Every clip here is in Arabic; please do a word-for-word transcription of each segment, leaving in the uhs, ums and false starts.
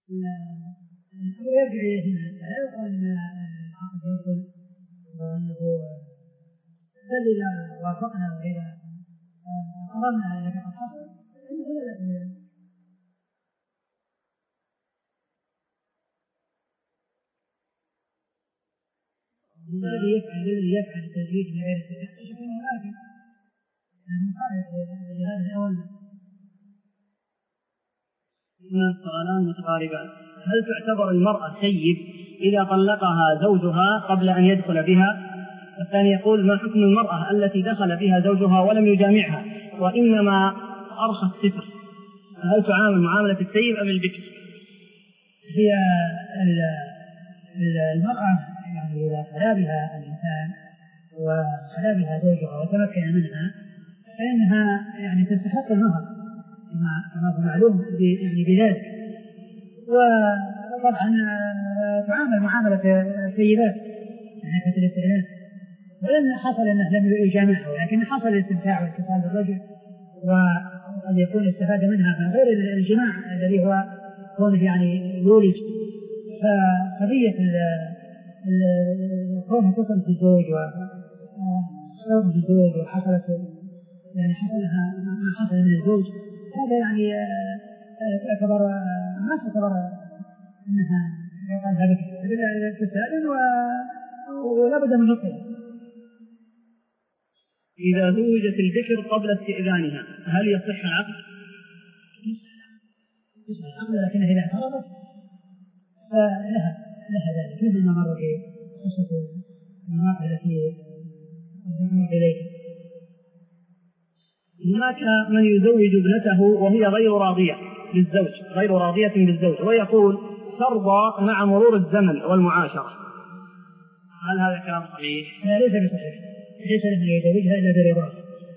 ويرجع إليه لا يقول أن العقد يبطل وأنه بل إذا وافقنا وإذا قررنا أنك قد حصل فإنه لا بأس بذلك. الذي يفعل الذي يفعل التزويج بغير استئذان يشوفونه آثم لأنه مخالف لهذه الأوامر. هنا سؤالان متقاربان. هل تعتبر المرأة سيب إذا طلقها زوجها قبل أن يدخل بها؟ الثاني يقول: ما حكم المرأة التي دخل بها زوجها ولم يجامعها وإنما أرخى الستر؟ هل تعامل معاملة السيب أم البكر؟ هي المرأة يعني إذا خلا بها الإنسان وخلا بها زوجها وتمكن منها فإنها يعني تستحق المهر كما هو معلوم يعني بذلك. وطبعا تعامل معاملة السيدات يعني في الاستئذان، ولأن حصل أنه لم يجامعها ولكن حصل الاستمتاع والاتصال بالرجل وقد يكون استفاد منها من غير الجماع الذي هو كونه يعني يولج. فقضية كونه تصل في الزوج وصوم في الزوج وحصلت يعني حصلها ما حصل من الزوج هذا يعني تعتبر ما تعتبر أنها يقال هذا تستأذن ولا بد من نطقها. إذا زوجت البكر قبل استئذانها هل يصح العقد؟ يصح العقد لكن إذا اعترضت فلها لها ذلك مثل ما مر في قصة المرأة التي قدموا إليها. هناك من يزوج ابنته وهي غير راضية بالزوج غير راضية بالزوج ويقول ترضى مع مرور الزمن والمعاشرة، هل هذا كلام صحيح؟ لا ليس بصحيح، ليس له أن يزوجها إلا برضاه.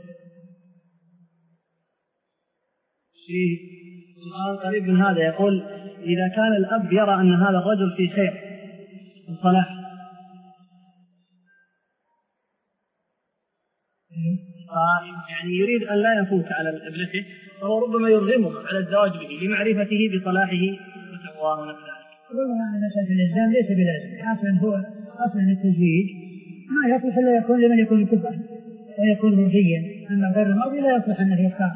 في سؤال قريب من هذا يقول: إذا كان الأب يرى أن هذا الرجل في خير وصلاح يعني يريد أن لا يفوت على ابنته فهو ربما يرغمه على الزواج به لمعرفته بصلاحه وتقواه ونفسه. والله يعني مسألة الإلزام ليس بلازم، أصلا هو أصلا التزويج ما يصلح إلا يكون لمن يكون كفءا ويكون مرضيا، أما غير المرضي لا يصلح أنه يختار،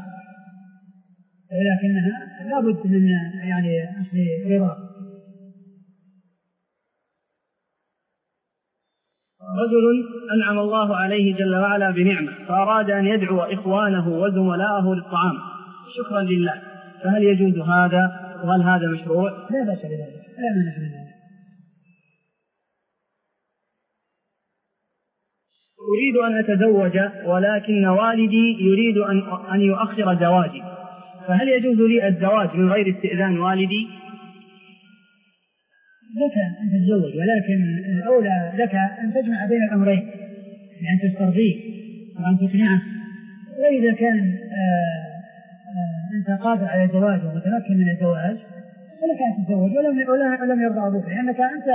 ولكنها لابد من يعني أصل رضا. رجل أنعم الله عليه جل وعلا بنعمة فأراد أن يدعو إخوانه وزملاءه للطعام شكرا لله، فهل يجوز هذا وهل هذا مشروع؟ لا بأس بذلك، لا مانع من ذلك. أريد أن أتزوج ولكن والدي يريد أن أن يؤخر زواجي، فهل يجوز لي الزواج من غير استئذان والدي؟ لك أن تتزوج، ولكن الأولى لك أن تجمع بين الأمرين، يعني تسترضيه وأن تقنعه. وإذا كان آآ آآ أنت قادر على الزواج ومتمكن من الزواج فلك أن تتزوج ولم ولم يرضى أبوك، لأنك أنت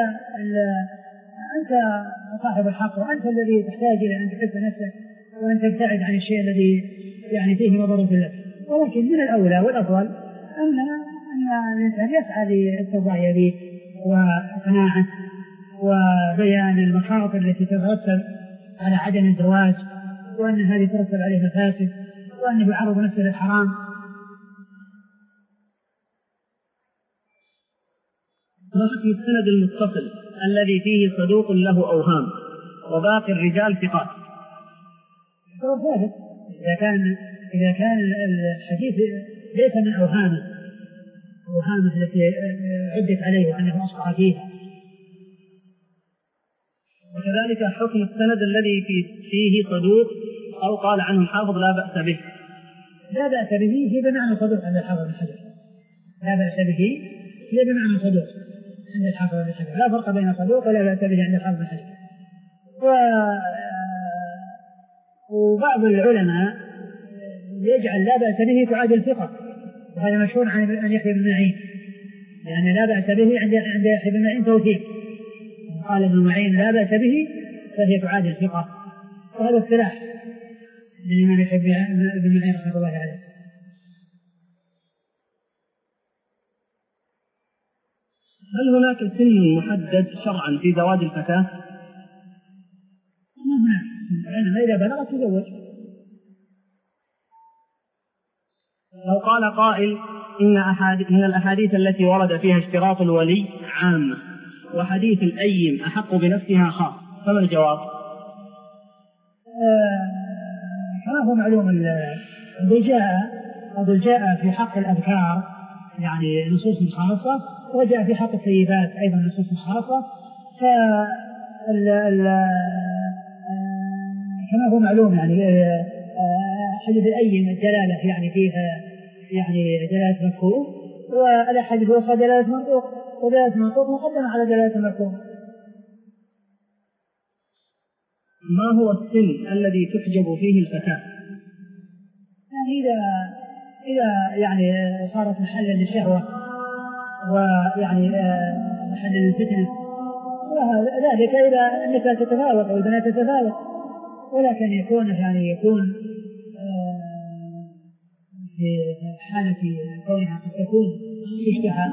أنت صاحب الحق وأنت الذي تحتاج إلى أن تحب نفسك وأن تبتعد عن الشيء الذي يعني فيه مضرة لك. ولكن من الأولى والأفضل أن أن الإنسان يسعى للترضى به وإقناعه وبيان المخاطر التي تترتب على عدم الزواج، وأن هذه ترتب عليه مفاسد، وأنه يعرض نفسه للحرام. ما حكم السند المتصل الذي فيه صدوق له أوهام وباقي الرجال ثقات؟ هو ثابت إذا كان إذا كان الحديث ليس من أوهامه أوهامه التي عدت عليه وأنه أصبح فيها. وكذلك حكم السند الذي فيه صدوق أو قال عنه الحافظ لا بأس به. لا بأس به هي بمعنى صدوق عند الحافظ بن حجر، لا بأس به هي بمعنى صدوق عند الحافظ بن حجر، لا فرق بين صدوق ولا بأس به عند الحافظ بن حجر. و... وبعض العلماء يجعل لا بأس به تعادل الثقة، وهذا مشهور عن يحيى بن معين، يعني لا بأس به عند عند يحيى بن معين توثيق، قال ابن معين لا بأس به فهي تعادل الثقة، وهذا اصطلاح لمن يحب ابن معين رحمه الله عليه. هل هناك سن محدد شرعا في زواج الفتاة؟ ما هناك، إنما إذا بلغت تزوج. لو قال قائل إن أحاديث من الأحاديث التي ورد فيها اشتراط الولي عامة وحديث الأيم أحق بنفسها خاص، فما الجواب؟ آه كما هو معلوم الذي جاء قد جاء في حق الأذكار يعني نصوص خاصة، وجاء في حق الثيبات أيضا نصوص خاصة. كما هو معلوم يعني حديث الأيم الدلالة يعني فيها يعني دلالة مفهوم، والأحاديث الأخرى دلالة منطوق، ودلالة منطوق مقدمة على دلالة المفهوم. ما هو السن الذي تحجب فيه الفتاة؟ يعني إذا إذا يعني صارت محلا للشهوة ويعني محلا للفتنة، وذلك إذا النساء تتفاوت أو البنات تتفاوت، ولكن يكون يعني يكون في حالة كونها قد تكون تشتهى.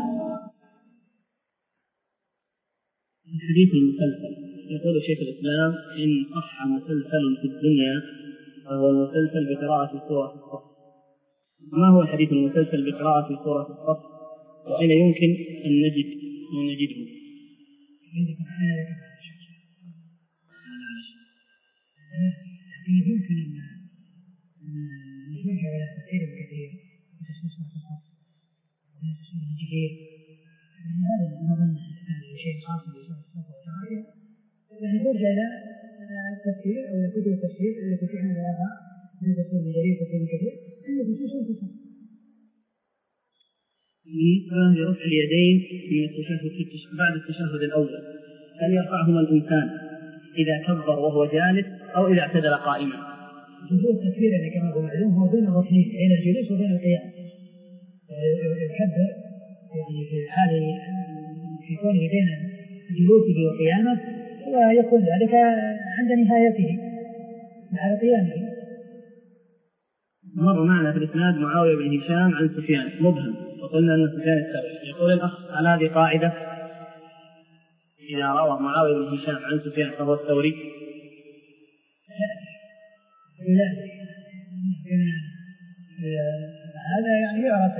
الحديث المسلسل يقول شيخ الإسلام إن صح مسلسل في الدنيا فهو المسلسل بقراءة سورة الصف. ما هو الحديث المسلسل بقراءة سورة الصف وأين يمكن أن نجد أو نجده؟ يمكن أن نرجع إلى تفسير كثير وتفسير سورة الصف وتفسير الجبير، يعني هذا نظن شيء خاص بسورة الصف والجبير، يعني نرجع إلى التفسير أو إلى كتب التفسير التي فيها لها من تفسير الجبير وتفسير كثير اللي تفسير سورة الصف. بالنسبة لرفع اليدين من التشهد بعد التشهد الأول، هل يرفعهما الإنسان إذا كبر وهو جالس أو إذا اعتدل قائما؟ جزء التكبير يعني كما هو معلوم هو بين الركنين بين الجلوس وبين القيام، يكبر يعني في حال في كونه بين جلوسه وقيامه، ويكون ذلك عند نهايته بعد قيامه. مر معنا في الإسناد معاوية بن هشام عن سفيان مبهم، وقلنا أن سفيان الثوري. يقول الأخ على هذه قاعدة إذا روى معاوية بن هشام عن سفيان فهو الثوري؟ لا، هذا يعني يعرف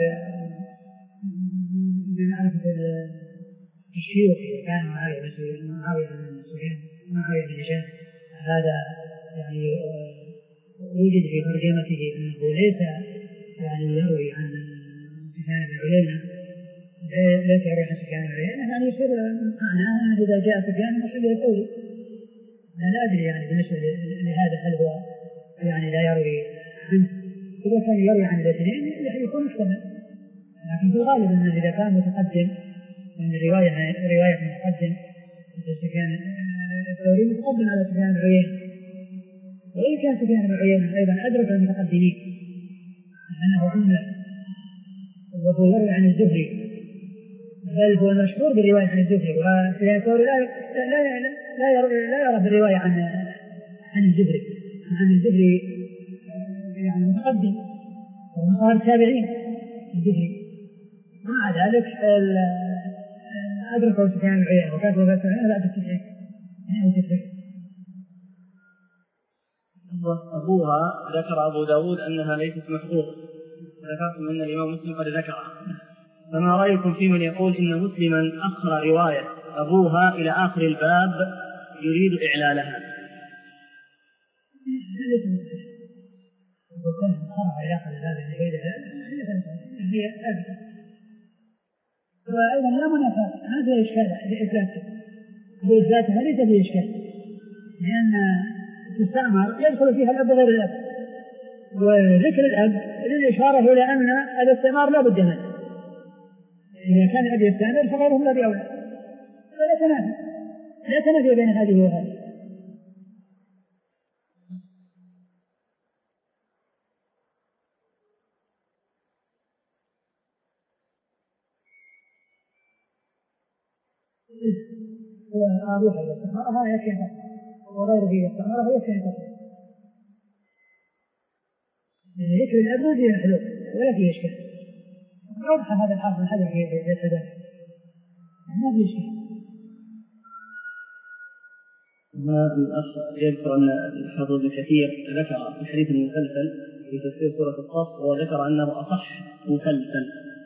بمعرفة الشيوخ. إذا كان معاوية بن سفيان معاوية بن هشام هذا يعني وجد في ترجمته أنه ليس يعني يروي عن سفيان بن عيينة، ليس يروي عن سفيان بن عيينة، يعني يصير معناه أنه إذا جاء سفيان محل الثوري. أنا لا أدري يعني بالنسبة لهذا هل هو يعني لا يروي عنه. إذا كان يروي عن الاثنين يكون محتمل، لكن في الغالب أنه إذا كان متقدم من الرواية رواية متقدم سفيان الثوري متقدم على سفيان بن عيينة، وإن كان سفيان بن عيينة أيضا أدرك المتقدمين أنه عمله وهو يروي عن الزهري، بل هو مشهور بالرواية عن الزهري، وسفيان الثوري لا لا لا يرى لا يرى بالرواية عن عن الزهري عن الزهري يعني متقدم ومن صار التابعين الزهري. مع ذلك أدركه سفيان بن عيينة وكان وفاة سفيان بعد التسعين أو تسعين. أبوها ذكر أبو داود أنها ليست محظوظة، ذكرتم أن الإمام مسلم قد ذكرها، فما رأيكم في من يقول إن مسلما أخر رواية أبوها إلى آخر الباب يريد إعلالها؟ وأيضا لا منافاة، ما فيها إشكال لإثباته بإثباتها ليس فيه إشكال، لأن تستعمر يدخل فيها الأب غير الأب، وذكر الأب للإشارة إلى أن الاستعمار لا بد منه، إذا كان الأب يستعمر فغيرهم لا بأولى، فلا تنافي لا تنافي بين هذه وهذه. وأبوها يستعمرها يكفي أن وغيره يستعمرها يكفي أن تقول يعني ذكر الأب ما فيه حلول ولا فيه إشكال. أوضح هذا الحرف من حدث في الحدث ما في شيء. الأخ يذكر أن الحافظ ابن كثير ذكر الحديث المسلسل في تفسير سورة الصف وذكر أنه أصح مسلسل.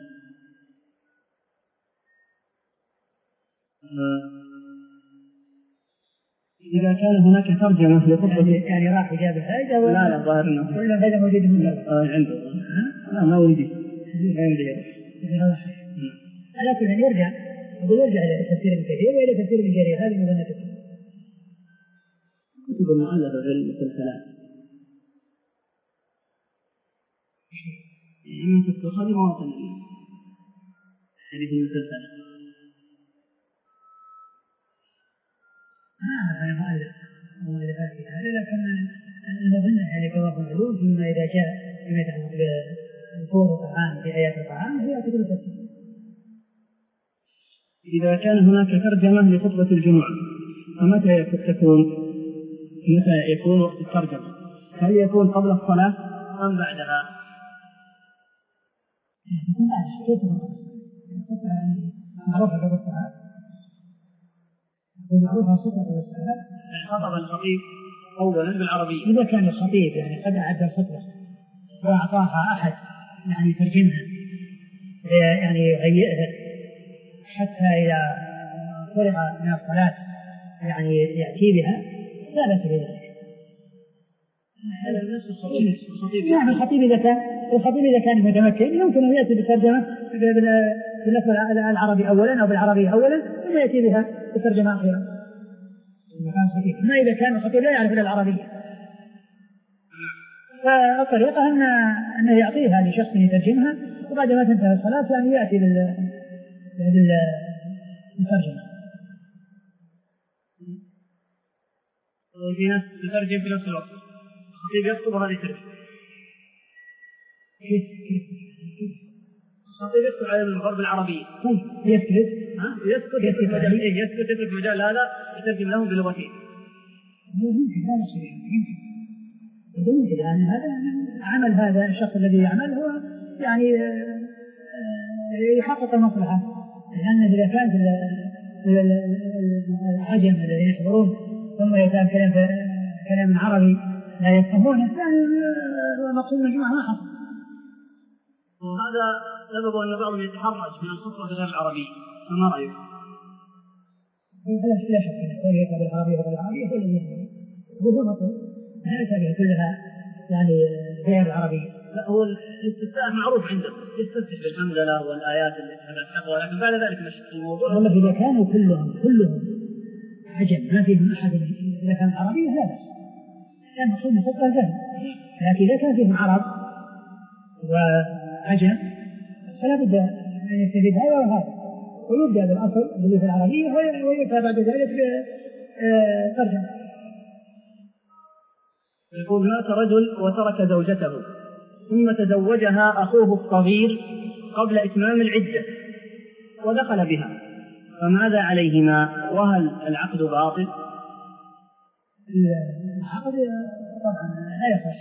إذا كان هناك ترجمة لخطبة يعني راح جاب هذا لا لا ظاهر أنه ولا هذا موجود منه عنده لا ما ودي ما عندي على كل حال يرجع يرجع إلى تفسير ابن كثير وإلى تفسير ابن جرير هذه مظنته. كتب المؤلفة في المسلسلات من تكتب هذه مواطن حديث المسلسلات ما أنا مؤلف مؤلفات في هذا لكن المظنة يعني كواب معلوم فيما إذا جاء فيما يتعلق بصور القرآن في آيات القرآن هي كتب التفسير. إذا كان هناك ترجمة لخطبة الجمعة فمتى تكون متى يكون وقت الترجمة؟ هل يكون قبل الصلاة أم بعدها؟ يكون بعد كيف الخطبة يعني معروفة قبل الصلاة معروفة خطبة قبل الصلاة. خطب الخطيب أولا بالعربية. إذا كان الخطيب يعني قد أعد الخطبة وأعطاها أحد يعني يترجمها يعني يهيئها حتى إذا فرغ من الصلاة يعني يأتي بها لا بأس بذلك. هذا نفس الخطيب. نعم الخطيب إذا كان الخطيب إذا كان متمكن يمكن أن يأتي بالترجمة باللفظ العربي أولا أو بالعربي أولا ثم يأتي بها بالترجمة أخيرا. ما إذا كان الخطيب لا يعرف إلا العربية فالطريقة أن أنه يعطيها لشخص يترجمها وبعد ما تنتهي الصلاة يعني يأتي بالترجمة. وفي ناس تترجم في نفس الوقت الخطيب يكتب وهذا يترجم. كيف كيف الخطيب يكتب على المنبر بالعربية. طيب يسكت ها يسكت يسكت مجال إيه يسكت يسكت مجال هذا يترجم لهم بلغتين. يمكن هذا شيء يمكن يمكن يعني هذا عمل هذا الشخص الذي يعمل هو يعني يحقق المصلحة لأن إذا كان في العجم الذين يحضرون ثم يتابع كلام كلام عربي لا يفهمونه يعني مقصود من الجماعة ما حصل. وهذا سبب أن بعضهم يتحرج من الخطبة غير العربية فما رأيك؟ لا شك أن كل يقرأ بالعربية وغير العربية هو الذي يفهم هو مطلوب لا يتابع كلها يعني غير العربية. لا هو الاستفتاء معروف عندهم يستفتح بالحمدلله والآيات اللي تحدث لكن بعد ذلك مش الموضوع. والله إذا كانوا كلهم كلهم عجب ما فيهم أحد إذا كان عربية لا بأس كان مقصود خطة الفهم لكن إذا كان فيهم عرب وعجم فلا بد أن يستفيد هذا وهذا ويبدأ بالأصل الذي في العربية ويبدأ بعد ذلك بترجمة. يقول مات رجل وترك زوجته ثم تزوجها أخوه الصغير قبل إتمام العدة ودخل بها فماذا عليهما وهل العقد باطل؟ العقد طبعا لا يصح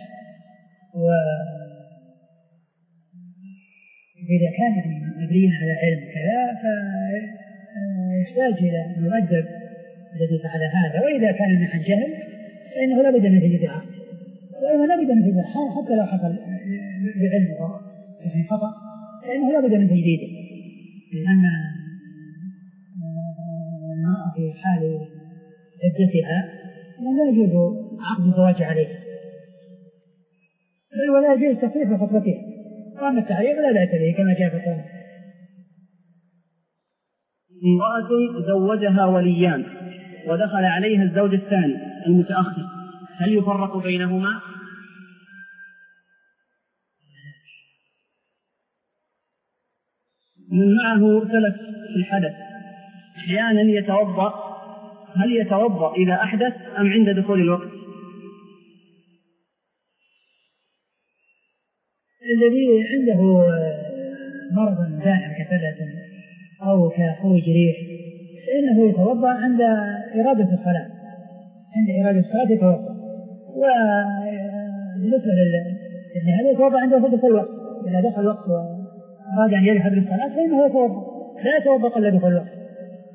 وإذا كان مبنيا على علم كذا فيحتاج إلى المؤدب الذي فعل هذا وإذا كان من عن جهل فإنه لا بد من تجديد العقد وإذا لا بد من تجديد حتى لو حصل بعلم يعني خطأ فإنه لا بد من تجديده لأن المرأة في حال عدتها لا يجوز عقد الزواج عليها ولا يجوز تخفيف خطبتها وأما التعليق لا بأس به كما جاء في القرآن. امرأة زوجها وليان ودخل عليها الزوج الثاني المتأخر هل يفرق بينهما؟ من معه ثلاث في الحدث أحيانا يتوضأ هل يتوضأ إذا أحدث أم عند دخول الوقت؟ الذي عنده مرض دائم كسلة أو كخروج ريح فإنه يتوضأ عند إرادة الصلاة عند إرادة الصلاة يتوضأ وبالنسبة لهذا يتوضأ عند دخول الوقت إذا دخل الوقت وأراد أن يذهب للصلاة فإنه يتوضأ لا يتوضأ إلا دخول الوقت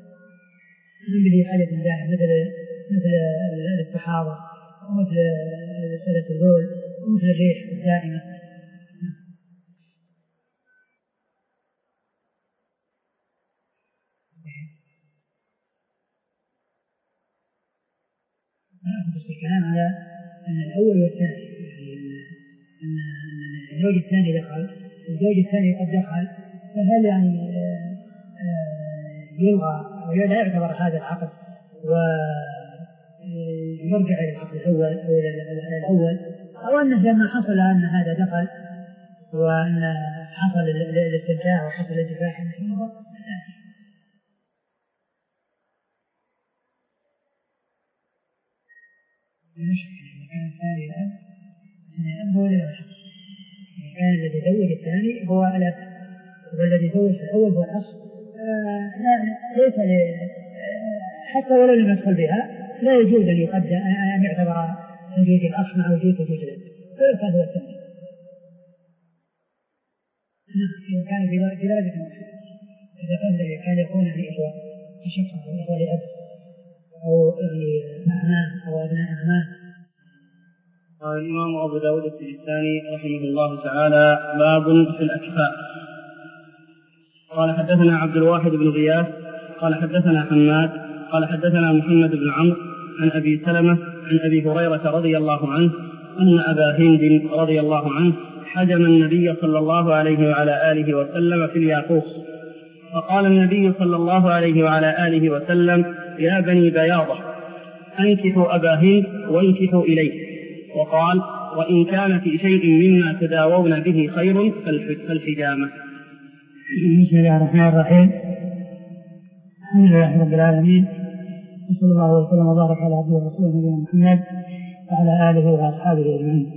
من به حاجة دائمة مثل مثل الاستحاضة ومثل سلة البول ومثل الريح الدائمة. بس الكلام على أن الأول والثاني، يعني أن الزوج الثاني دخل الزوج الثاني قد دخل، فهل يعني يلغى أو لا يعتبر هذا العقد ويرجع إلى العقد الأول أو إلى الأول، أو أنه لما حصل أن هذا دخل وأن حصل الاستمتاع وحصل الانتفاع كان الثاني الأب الأب هو الذي كان الذي زوج الثاني هو الأب، والذي زوج الأول هو الأصل. لا ليس حتى ولو لم يدخل بها لا يجوز أن يقدم أن يعتبر وجود الأصل مع وجود وجود الأب، فهذا هو الثاني. نعم إذا كان بذلك المقصود، إذا كان كان يكون لإخوة أشقة أو إخوة لأب أو لأعمام أو أبناء أعمام. قال الإمام أبو داود السجستاني رحمه الله تعالى: باب في الأكفاء. قال حدثنا عبد الواحد بن غياث قال حدثنا حماد قال حدثنا محمد بن عمرو عن أبي سلمة عن أبي هريرة رضي الله عنه أن أبا هند رضي الله عنه حجم النبي صلى الله عليه وعلى آله وسلم في الياقوت، فقال النبي صلى الله عليه وعلى آله وسلم: يا بني بياضة أنكحوا أبا هند وانكحوا إليه. وقال: وإن كان في شيء مما تداوون به خير فالحجامة. بسم الله الرحمن الرحيم. الحمد لله رب العالمين، وصلى الله وسلم وبارك على عبده ورسوله نبينا محمد وعلى آله وأصحابه أجمعين.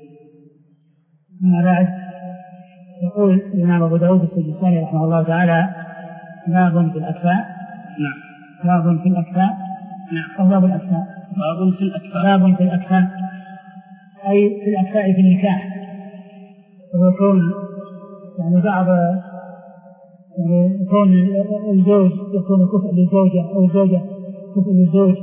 أما بعد، يقول الإمام أبو داود السجستاني رحمه الله تعالى: باب في الأكفاء. نعم. باب في الأكفاء. نعم. أو باب الأكفاء. باب في الأكفاء. باب في الأكفاء أي في الأكفاء في النكاح، ويكون يعني بعض يعني يكون الزوج يكون كفء للزوجة أو الزوجة كفء للزوج،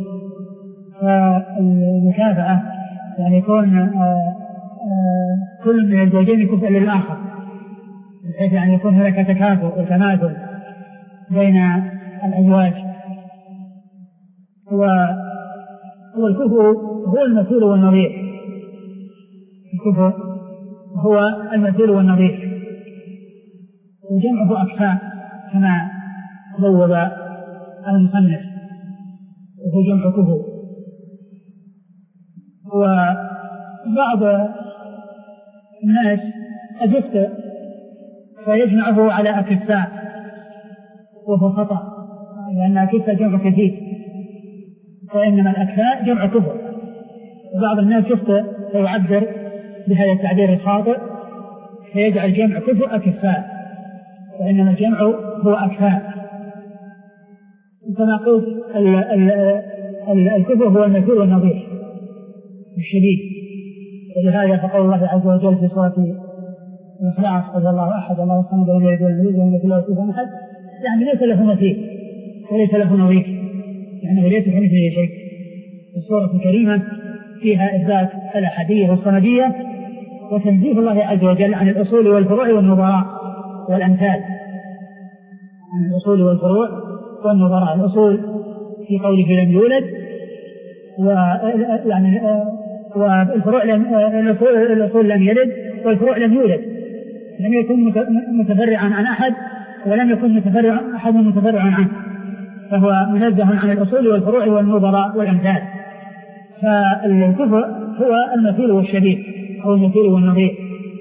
فالمكافأة يعني يكون آآ آآ كل من الزوجين كفء للآخر، بحيث يعني يكون هناك تكافؤ وتماثل بين الأزواج. هو الكفء هو المثيل والنظير، الكفء هو المثيل والنظير، وجمعه أكفاء كما بوب المصنف، وهو جمع كفء. وبعض الناس قد يخطئ فيجمعه على أكفاء، وهو خطأ، لأن أكفاء جمع كثير، وإنما الأكفاء جمع كفء. وبعض الناس يخطئ فيعبر بهذا التعبير الخاطئ فيجعل جمع كفء أكفاء، وإنما الجمع هو أكفاء. كما قلت الكفء هو المثيل والنظير الشديد، ولهذا فقال الله عز وجل في سورة الإخلاص: قل هو الله أحد الله الصمد لم يلد ولم يولد ولم يكن له كفوا أحد، يعني ليس له مثيل وليس له نظير، يعني ليس كمثله شيء. السورة الكريمة فيها إثبات الأحدية والصمدية وتنزيه الله عز وجل عن الأصول والفروع والنظراء والأمثال، عن الأصول والفروع والنظراء. الأصول في قوله لم يولد، ويعني والفروع لم الأصول لم يلد والفروع لم يولد، لم يكن متفرعا عن أحد ولم يكن متفرع أحد متفرعا عنه، فهو منزه عن الأصول والفروع والنظراء والأمثال. فالكفء هو المثيل والشبيه أو المثيل والنظير.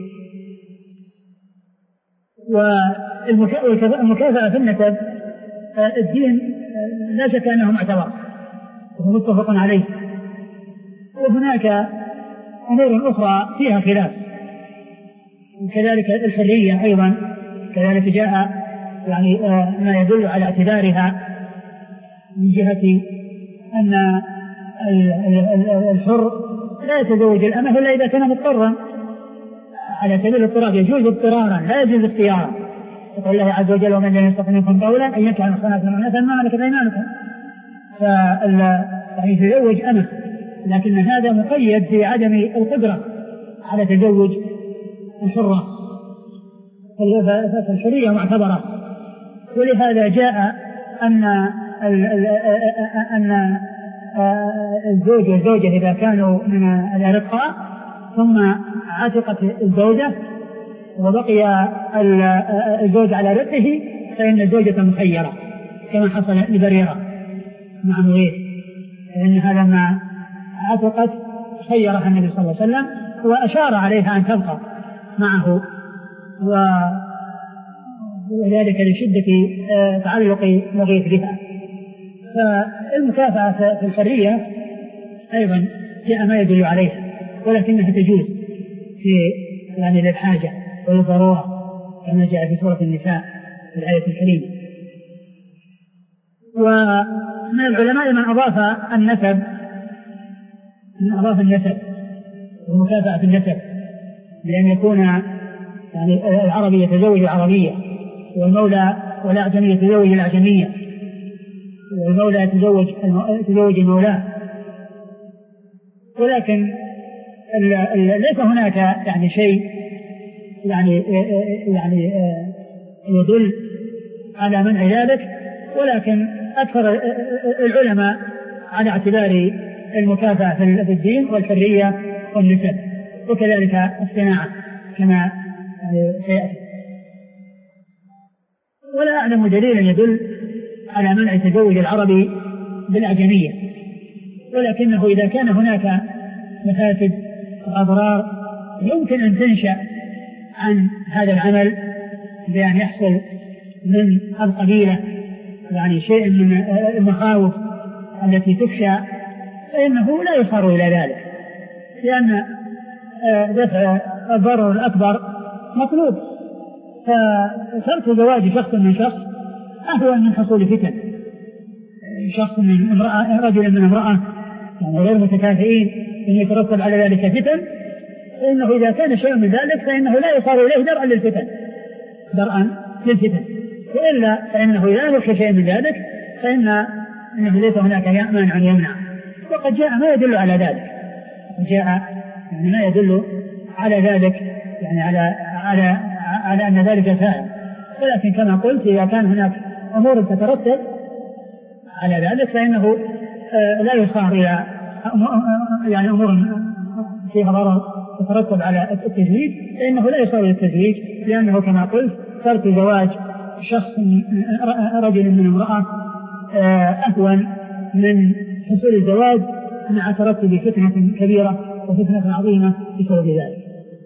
والمكافأة في النسب الدين لا شك أنه معتبر وهو متفق عليه، وهناك أمور أخرى فيها خلاف، وكذلك الحرية أيضا كذلك جاء يعني ما يدل على اعتبارها من جهة أن الحر لا يتزوج الأمة إلا إذا كان مضطرا على سبيل الاضطرار، يجوز اضطرارا لا يجوز اختيارا. يقول الله عز وجل: ومن لم يستطع منكم قولا أن ينكح المحصنات المؤمنات ما ملكت أيمانكم. يعني يتزوج أمه، لكن هذا مقيد في عدم القدرة على تزوج الحرة، فالحرية معتبرة. ولهذا جاء أن أن الزوج والزوجة إذا كانوا من الأرقاء ثم عتقت الزوجة وبقي الزوج على رقه فإن الزوجة مخيرة، كما حصل لبريرة مع مغيث، فإن هذا ما عتقت خيرها النبي صلى الله عليه وسلم وأشار عليها أن تبقى معه، وذلك لشدة تعلق مغيث بها. فالمكافأة في الحرية أيضا جاء ما يدل عليها، ولكنها تجوز في يعني للحاجة وللضرورة كما جاء في سورة النساء في الآية الكريمة. ومن العلماء من أضاف النسب من أضاف النسب ومكافأة النسب، لأن يكون يعني العربي يتزوج العربية، والمولى والأعجمي يتزوج الأعجمية، والمولى يتزوج يتزوج المولى. ولكن ليس هناك يعني شيء يعني يعني يدل على منع ذلك، ولكن أكثر العلماء على اعتبار المكافأة في الدين والحرية والنسب، وكذلك الصناعة كما سيأتي. ولا أعلم دليلا يدل على منع تزوج العربي بالأعجمية، ولكنه إذا كان هناك مفاسد وأضرار يمكن أن تنشأ عن هذا العمل بأن يحصل من القبيلة يعني شيء من المخاوف التي تخشى، فإنه لا يصار إلى ذلك، لأن دفع الضرر الأكبر مطلوب. فترك زواج شخص من شخص أهون من حصول فتن، شخص من امرأة رجل من امرأة يعني غير متكافئين أن يترتب على ذلك فتن، فإنه إذا كان شيء من ذلك فإنه لا يصار إليه درءا للفتن درءا للفتن وإلا فإنه إذا يخشى شيء من ذلك فإن إنه ليس هناك مانع يمنع. وقد جاء ما يدل على ذلك، جاء يعني ما يدل على ذلك يعني على على على أن ذلك فاعل، ولكن كما قلت إذا كان هناك أمور تترتب على ذلك فإنه لا يصار إلى يعني أمور فيها ضرر تترتب على التزويج، فإنه لا يصار إلى التزويج، لأنه كما قلت ترك زواج شخص رجل من امرأة أهون من حصول الزواج مع ترتب فتنة كبيرة وفتنة عظيمة بسبب ذلك.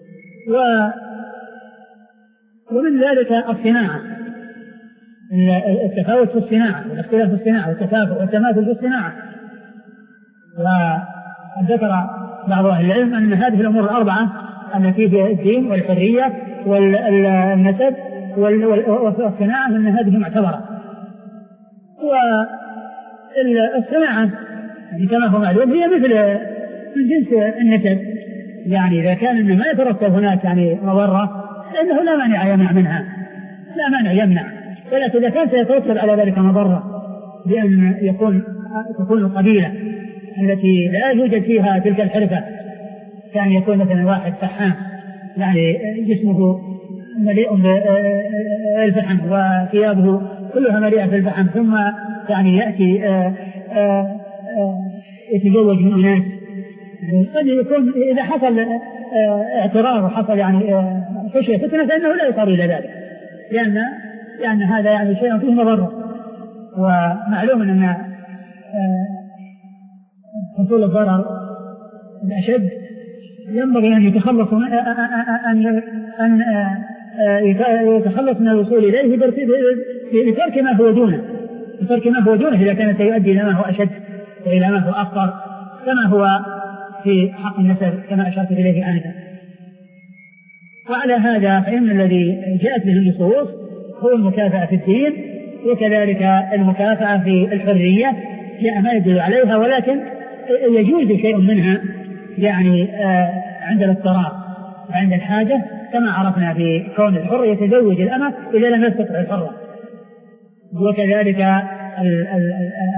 ومن ذلك الصناعة، التفاوت في الصناعة والاختلاف في الصناعة والتكافؤ والتماثل في الصناعة. وذكر بعض أهل العلم أن هذه الأمور الأربعة التي هي الدين والحرية والنسب والصناعة أن هذه معتبرة. والصناعة يعني كما هو معلوم هي مثل من جنس النسب، يعني إذا كان ما يترتب هناك يعني مضرة فإنه لا مانع يمنع منها، لا مانع يمنع. ولكن إذا كان سيترتب على ذلك مضرة بأن يكون تكون القبيلة التي لا يوجد فيها تلك الحرفة، كان يكون مثلا واحد فحام يعني جسمه مليء بالفحم وثيابه كلها مليئة بالفحم، ثم يعني يأتي آآ آآ يتزوج من أناس، قد يكون إذا حصل اعتراض وحصل يعني خشية فتنة فإنه لا يصار إلى ذلك، لأن لأن هذا يعني شيء فيه مضرة. ومعلوم أن حصول الضرر الأشد ينبغي أن يتخلص أن أن يتخلص من الوصول إليه بترك ما هو دونه، بترك ما هو دونه إذا كان سيؤدي إلى ما هو أشد وإلى ما هو أخطر، كما هو في حق النسب كما أشرت إليه آنفا. وعلى هذا فإن الذي جاءت به النصوص هو المكافأة في الدين، وكذلك المكافأة في الحرية جاء ما يدل عليها، ولكن يجوز شيء منها يعني عند الاضطرار وعند الحاجة، كما عرفنا في كون الحر يتزوج الأمة إذا لم يستطع الحرة. وكذلك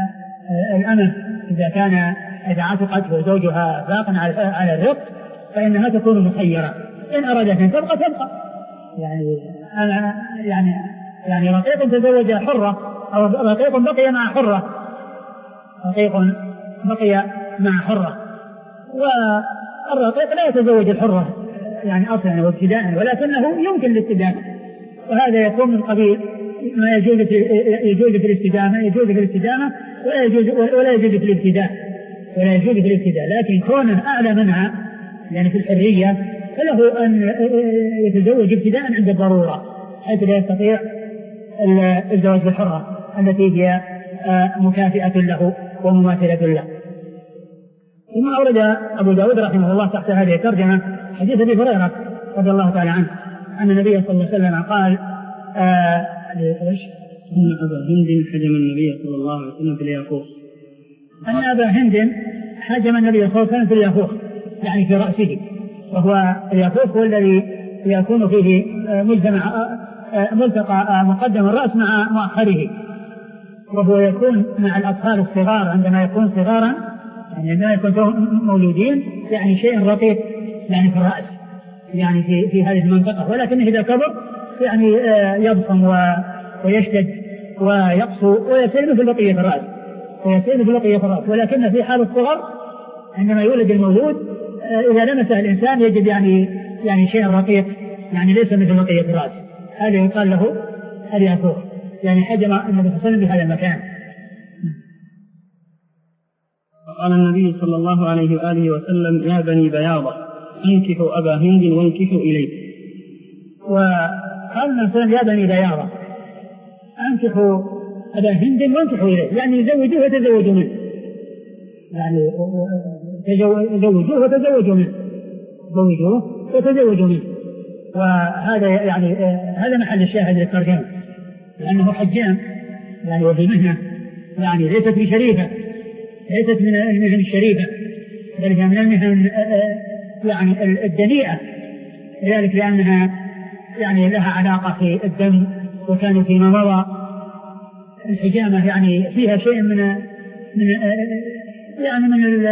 الأمة إذا كان إذا عتقت وزوجها باق على الرق فإنها تكون مخيرة، إن أرادت أن تبقى تبقى. يعني أنا يعني يعني رقيق تزوج حرة أو رقيق بقي مع حرة، رقيق بقي مع حرة، والرقيق لا يتزوج الحرة يعني أصلا وابتداء، ولكنه يمكن الاستدامة، وهذا يكون من قبيل ما يجوز في يجوز في الاستدامة يجوز في الاستدامة ولا يجوز ولا يجوز في الابتداء ولا يجوز في الابتداء، لكن كونه أعلى منها يعني في الحرية فله أن يتزوج ابتداء عند الضرورة حيث لا يستطيع الزواج بالحرة التي هي مكافئة له ومماثلة له. ثم أورد أبو داود رحمه الله تحت هذه الترجمة حديث أبي هريرة رضي الله تعالى عنه أن النبي صلى الله عليه وسلم قال آه أن أبا هند حجم النبي صلى الله عليه وسلم في الياقوت أن أبا هند حجم النبي صلى الله عليه وسلم في الياقوت يعني في رأسه، وهو الياقوت هو الذي يكون فيه مجتمع ملتقى مقدم الرأس مع مؤخره، وهو يكون مع الأطفال الصغار عندما يكون صغارا يعني عندما يكون مولودين يعني شيء رقيق يعني في الرأس يعني في في هذه المنطقة، ولكن إذا كبر يعني يضخم ويشتد ويقسو ويصير مثل بقية الرأس ويصير مثل بقية الرأس، ولكن في حال الصغر عندما يولد المولود إذا لمسه الإنسان يجد يعني يعني شيء رقيق يعني ليس مثل بقية الرأس، هذا يقال له الياقوت يعني حجم النبي صلى الله عليه وسلم بهذا المكان. قال النبي صلى الله عليه وآله وسلم يا بني بياضة انكحوا أبا هند وانكحوا إليه. وقال النبي صلى الله عليه وسلم يا بني بياضة انكحوا أبا هند وانكحوا إليه يعني يزوجوه وتزوجوا منه، يعني زوجوه وتزوجوا منه زوجوه وتزوجوا منه. وهذا يعني هذا محل الشاهد للترجمة، لأنه حجام يعني وفي مهنة يعني ليست بشريفة ليست من المهن الشريفة بل من المهن يعني الدنيئة، لذلك لأنها يعني لها علاقة في الدم، وكان فيما مضى الحجامة يعني فيها شيء من من يعني من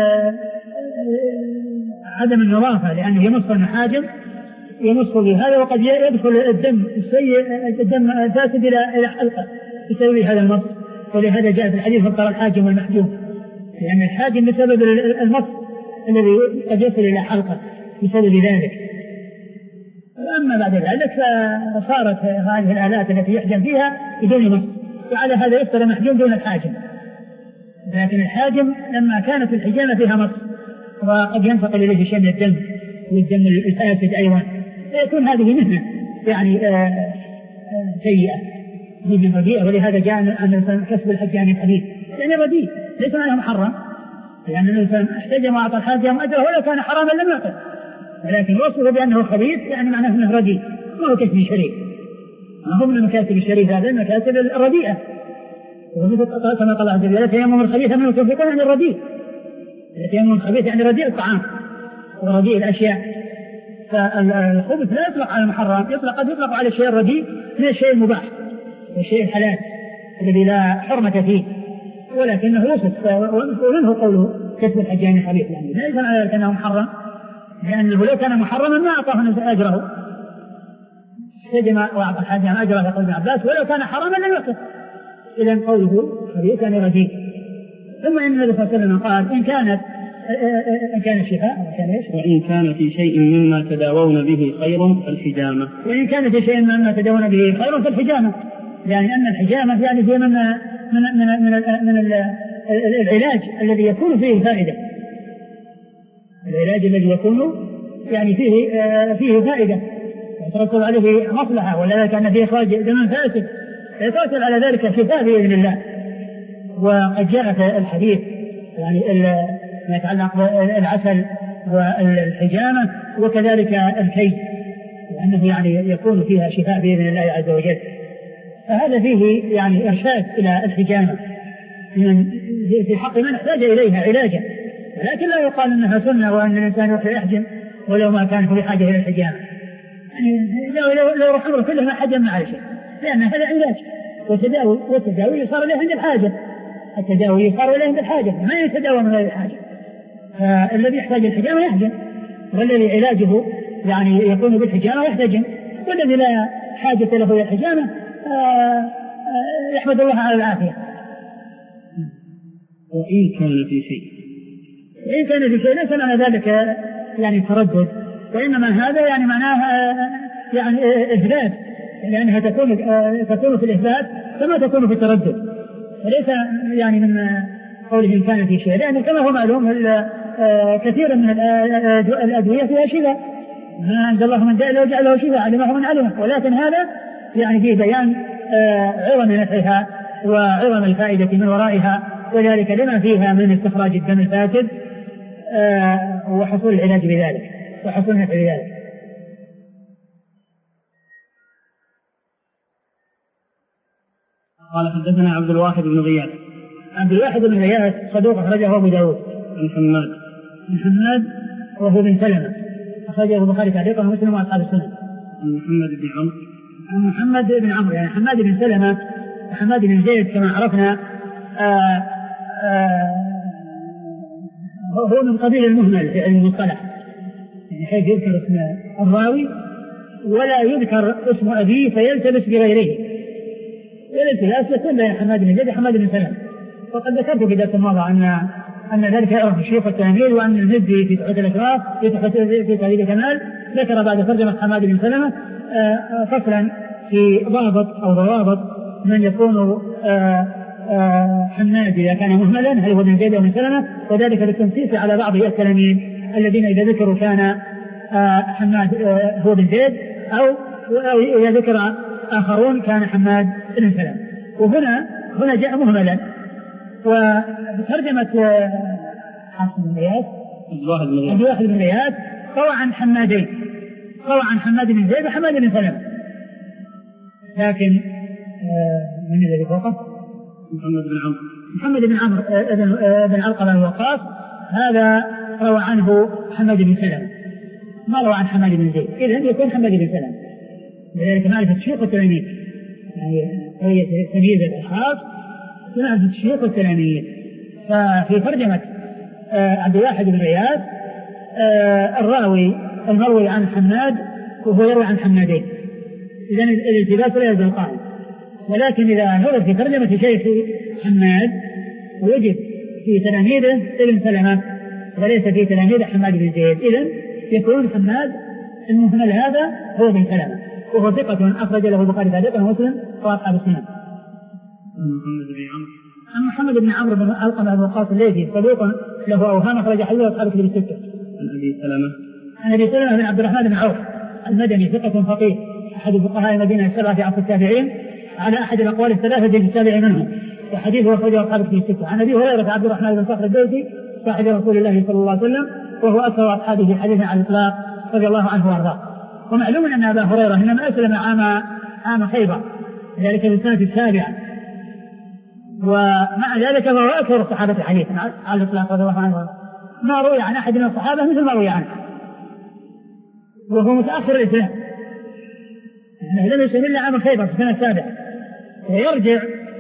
عدم النظافة، لأنه يمص المحاجم يمص بهذا وقد يدخل الدم السيء الدم الفاسد إلى إلى حلقة بسبب هذا المص، ولهذا جاء في الحديث فقر الحاجم والمحجوم، لأن الحاجم بسبب المص الذي قد يصل إلى حلقة بسبب ذلك. أما بعد ذلك فصارت هذه الآلات التي يحجم فيها بدون مص، وعلى هذا يفطر المحجوم دون الحاجم، لكن الحاجم لما كانت الحجامة فيها مص وقد ينتقل إليه شيء من الدم والدم الفاسد أيضا فيكون هذه مهنة يعني سيئة مهنة رديئة، ولهذا جاء أن كسب الحجام حديث يعني رديء ليس معناه محرم، لأن الإنسان احتجم وأعطى الحاجم أجره ولو كان حراما لم يعطه، ولكن وصفه بأنه خبيث يعني معناه أنه رديء ما هو كسب شريف، ما هو من المكاسب الشريفة، هذا المكاسب الرديئة. ومثل كما قال عز وجل يتيمم الخبيث منه تنفقون عن الرديء، يتيمم الخبيث يعني رديء الطعام ورديء الأشياء، فالخبث لا يطلق على المحرم، يطلق قد يطلق على الشيء الرديء من الشيء المباح والشيء الحلال الذي لا حرمة فيه، ولكنه وصف ومنه قوله كسب الحجام الخبيث، يعني لا يكون على ذلك أنه محرم، لأنه لو كان محرما ما أعطاه أجره سجن وأعطى الحجام أجره يقول ابن عباس، ولو كان حراما لم يعطه، إذن قوله خبيث يعني رديء. ثم إن النبي صلى الله عليه وسلم قال إن كانت إن كان شفاء وإن كان في شيء مما تداوون به خير فالحجامة وإن كان في شيء مما تداوون به خير فالحجامة، يعني أن الحجامة يعني هي من من من من, من العلاج الذي يكون فيه فائدة، العلاج الذي يكون يعني فيه فيه فائدة يترتب عليه مصلحة، ولا كان فيه إخراج دم فاسد يترتب على ذلك شفاء بإذن الله. وقد جاء في الحديث يعني ما يتعلق بالعسل والحجامة وكذلك الكي، لأنه يعني يكون فيها شفاء بإذن الله عز وجل، فهذا فيه يعني إرشاد إلى الحجامة في حق من احتاج إليها علاجا، ولكن لا يقال أنها سنة وأن الإنسان يروح يحجم ولو ما كان في حاجة إلى الحجامة، يعني لو لو لو رحمه كله ما حجم على شيء، لأن هذا علاج وتداوي والتداوي صار له عند الحاجة، التداوي صار إليهم بالحاجة، ما يتداوى من غير الحاجة. فالذي يحتاج الحجامة يحجم، والذي علاجه يعني يكون بالحجامة يحتجم، والذي لا حاجة له إلى الحجامة يحمد الله على العافية. وإن كان في شيء إن كان في شيء ليس معنى ذلك يعني تردد، وإنما هذا يعني معناه يعني إثبات، لأنها تكون تكون في الإثبات كما تكون في التردد، وليس يعني من قوله إن كان في شيء، لأن كما هو معلوم كثيرا من الأدوية فيها شفاء، ما أنزل الله من داء إلا وجعله شفاء علمه من علمه، ولكن هذا يعني فيه بيان عظم نفعها وعظم الفائدة من ورائها، وذلك لما فيها من استخراج الدم الفاسد وحصول العلاج بذلك وحصول النفع بذلك. قال حدثنا عبد الواحد بن غياث. عبد الواحد بن غياث صدوق أخرجه أبو داود. عن حماد عن حماد وهو بن سلمة أخرجه البخاري تعليقا ومسلم وأصحاب السنن. عن محمد بن عمرو. عن محمد بن عمرو يعني حماد بن سلمة وحماد بن زيد كما عرفنا آآ آآ هو من قبيل المهمل في علم المصطلح، يعني حيث يذكر اسم الراوي ولا يذكر اسم أبيه فيلتبس بغيره، والالتباس يكون بين حماد بن زيد وحماد بن سلمة. وقد ذكرت في درس الماضي أن أن ذلك يعرف الشيوخ التلاميذ، وأن المزي في تحفة الأشراف في تحفة في تهذيب الكمال ذكر بعد ترجمة حماد بن سلمة فصلا في ضابط أو ضوابط من يكون حماد إذا كان مهملا هل هو بن زيد أو بن سلمة، وذلك للتنصيص على بعض التلاميذ الذين إذا ذكروا كان حماد هو بن زيد أو إذا ذكر آخرون كان حماد بن سلمة. وهنا هنا جاء مهملا، وترجمة حافظ بن غياث عبد الواحد بن غياث روى عن حمادين، روى عن حماد بن زيد وحماد بن سلمة، لكن من الذي فوقه؟ محمد بن عمرو محمد بن عمرو بن علقمة الوقاص هذا روى عنه حماد بن سلمة، ما روى عن حماد بن زيد، إذن يكون حماد بن سلمة. لذلك معرفة الشيوخ والتلاميذ، يعني هي تمييز الأشخاص معرفة الشيوخ والتلاميذ. ففي ترجمة عبد الواحد بن غياث الراوي المروي عن حماد وهو يروي عن حمادين، إذن الالتباس لا يزال قائم. ولكن إذا نظر في ترجمة شيخ حماد وجد في تلاميذه ابن سلمة وليس في تلاميذ حماد بن زيد، إذن يكون حماد المهمل هذا هو بن سلمة، وهو ثقة أخرج له البخاري تعليقا ومسلم وأصحاب السنن. محمد بن عمرو عن محمد بن عمرو بن علقمة بن وقاص الليثي صدوق له أوهام أخرج حديثه أصحاب الكتب الستة. عن أبي سلمة عن أبي سلمة بن عبد الرحمن بن عوف المدني ثقة فقيه أحد فقهاء المدينة السبعة في عصر التابعين على أحد الأقوال الثلاثة في التابع منهم، وحديثه أخرجه أصحاب الكتب الستة. عن أبي هريرة عبد الرحمن بن صخر الدوسي صاحب رسول الله صلى الله عليه وسلم وهو أكثر أصحابه حديثا على الإطلاق رضي الله عنه وأرضاه. ومعلوم أن أبا هريرة إنما أسلم عام عام خيبر ذلك في السنة السابعة، ومع ذلك فهو أكثر الصحابة حديثا على الإطلاق رضي الله عنه. ما روي عن أحد من الصحابة مثل ما روي عنه، وهو متأخر الإسلام، لم يسلم إلا عام خيبر في السنة السابعة. ويرجع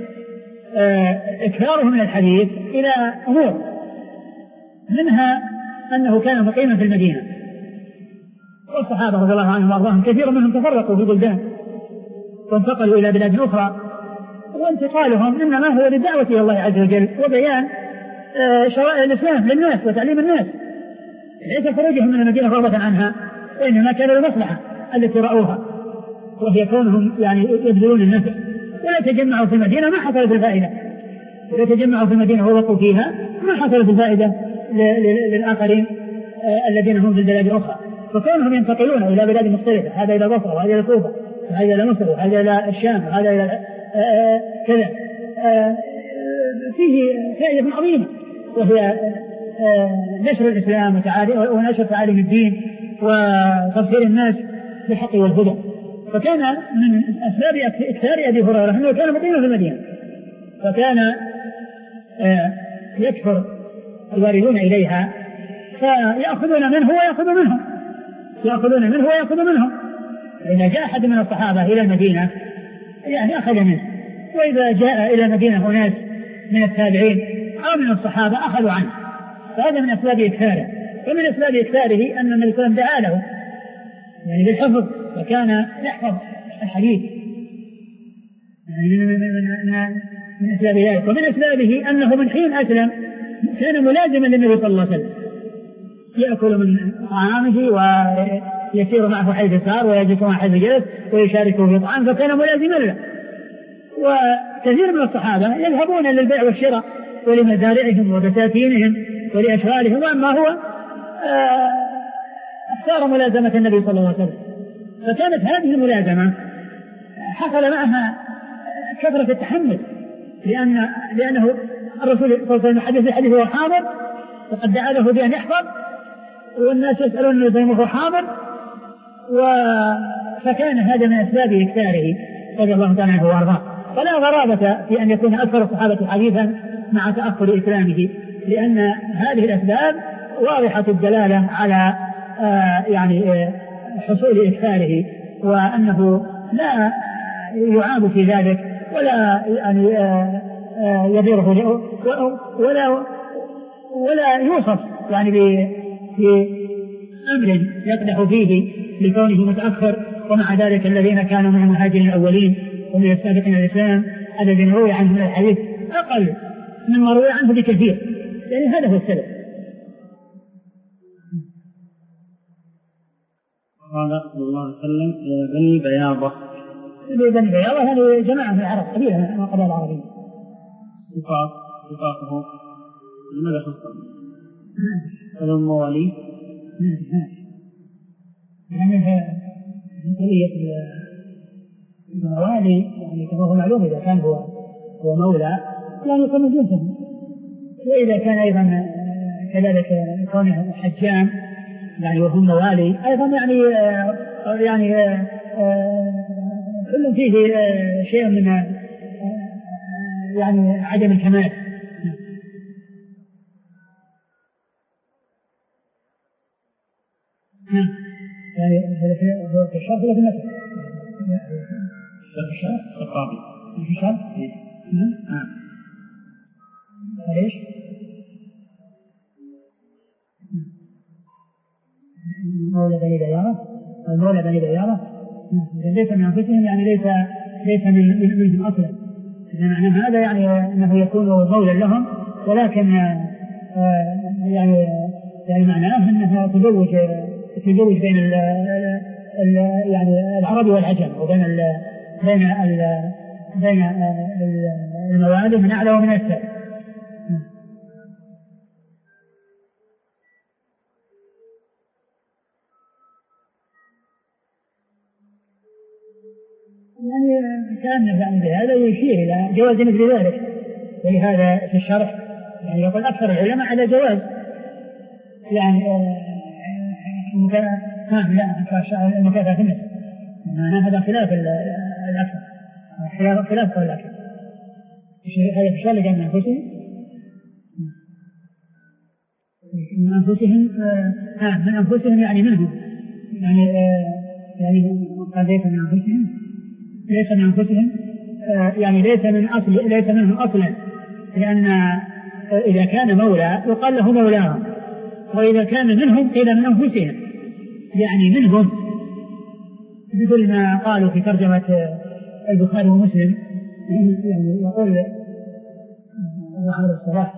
إكثاره من الحديث إلى أمور، منها أنه كان مقيما في المدينة، والصحابة رضي الله عنهم وأرضاهم كثير منهم تفرقوا في بلدان وانتقلوا إلى بلاد أخرى، وانتقالهم إنما هو للدعوة إلى الله عز وجل وبيان شرائع الإسلام للناس وتعليم الناس، ليس خروجهم من المدينة رغبة عنها، وإنما كان المصلحة التي رأوها وهي كونهم يعني يبذلون النفع. ولا تجمعوا في المدينة ما حصلت الفائدة، ولا تجمعوا في المدينة ووقوا فيها ما حصلت الفائدة للآخرين الذين هم في البلاد الأخرى. فكونهم ينتقلون إلى بلاد مختلفة، هذا إلى بصرة وهذا إلى كوفة وهذا إلى مصر وهذا إلى الشام وهذا إلى كذا، فيه فائدة عظيمة، وهي نشر الإسلام ونشر تعاليم الدين وتبصير الناس بالحق والهدى. فكان من أسباب إكثار أبي هريرة أنه كان مقيما في المدينة، فكان يكثر الواردون إليها فيأخذون منه ويأخذ منهم، يأخذون منه ويأخذ منهم. إذا جاء أحد من الصحابة إلى المدينة يعني أخذ منه، وإذا جاء إلى المدينة أناس من التابعين أو من الصحابة أخذوا عنه، فهذا من أسباب إكثاره. ومن أسباب إكثاره أن النبي صلى الله عليه وسلم دعا له يعني بالحفظ، وكان يحفظ الحديث يعني من, من, من أسباب ذلك. ومن أسبابه أنه من حين أسلم كان ملازما للنبي صلى الله عليه وسلم، يأكل من طعامه ويسير معه حيث سار ويجلس معه حيث جلس ويشاركه في طعام، فكان ملازما له. وكثير من الصحابة يذهبون للبيع والشراء ولمزارعهم وبساتينهم ولأشغالهم، وأما هو اختار ملازمة النبي صلى الله عليه وسلم. فكانت هذه الملازمة حصل معها كثرة التحمل، لأن لأنه الرسول صلى الله عليه وسلم حدث الحديث وهو حاضر، وقد دعا له بأن يحفظ، والناس يسألون النبي وهو حاضر، فكان هذا من أسباب إكثاره رضي الله تعالى عنه وأرضاه. فلا غرابة في أن يكون أكثر الصحابة حديثا مع تأخر إسلامه، لأن هذه الأسباب واضحة الدلالة على آه يعني آه حصول إكثاره، وأنه لا يعاب في ذلك ولا يعني آه آه يضيره ولا ولا يوصف يعني في أمر يقدح فيه لكونه متأخر. ومع ذلك الذين كانوا من المهاجرين الأولين ومن السابقين الإسلام الذين روي عنهم الحديث أقل مما روي عنه بكثير، يعني هذا هو السبب. قال صلى الله عليه وسلم بني بياضة. بني بياضة هذه جماعة من العرب قبيلة من القبائل العربية. صفات صفاته لماذا خصهم؟ هذا الموالي يعني قضية الموالي يعني كما هو معلوم إذا كان هو هو مولى يعني يكون جنسا، وإذا كان أيضا كذلك كونه حجام يعني وهم موالي أيضا يعني يعني كل فيه شيء من يعني عدم الكمال. يعني هذا في الشرط ولا في النسب؟ في الشرط الرابع. في الشرط؟ نعم. ليش؟ مولى بني بياضة، المولى بني بياضة ليس من أنفسهم يعني ليس ليس من منهم أصلا، معنى هذا يعني أنه يكون مولى لهم، ولكن يعني يعني معناه أنه تزوج تزوج بين ال ال يعني العرب والعجم، وبين ال بين ال بين الموالي من أعلى ومن أسفل. يعني كان يعني بهذا يشير إلى جواز مثل ذلك، ولهذا في الشرح يعني يقول أكثر العلماء على جواز يعني لا المكافأة في النسب، معناه هذا خلاف الأكثر، خلاف خلاف قول الأكثر. هذا في الشرح من أنفسهم من أنفسهم آه من أنفسهم يعني منهم يعني آه يعني قد ليس من أنفسهم ليس من أنفسهم آه يعني ليس من أصل ليس منهم أصلا، لأن آه إذا كان مولى يقال له مولاهم، وإذا كان منهم قيل من أنفسهم يعني منهم، مثل ما قالوا في ترجمة البخاري ومسلم يعني يقول أبو عمرو الصلاح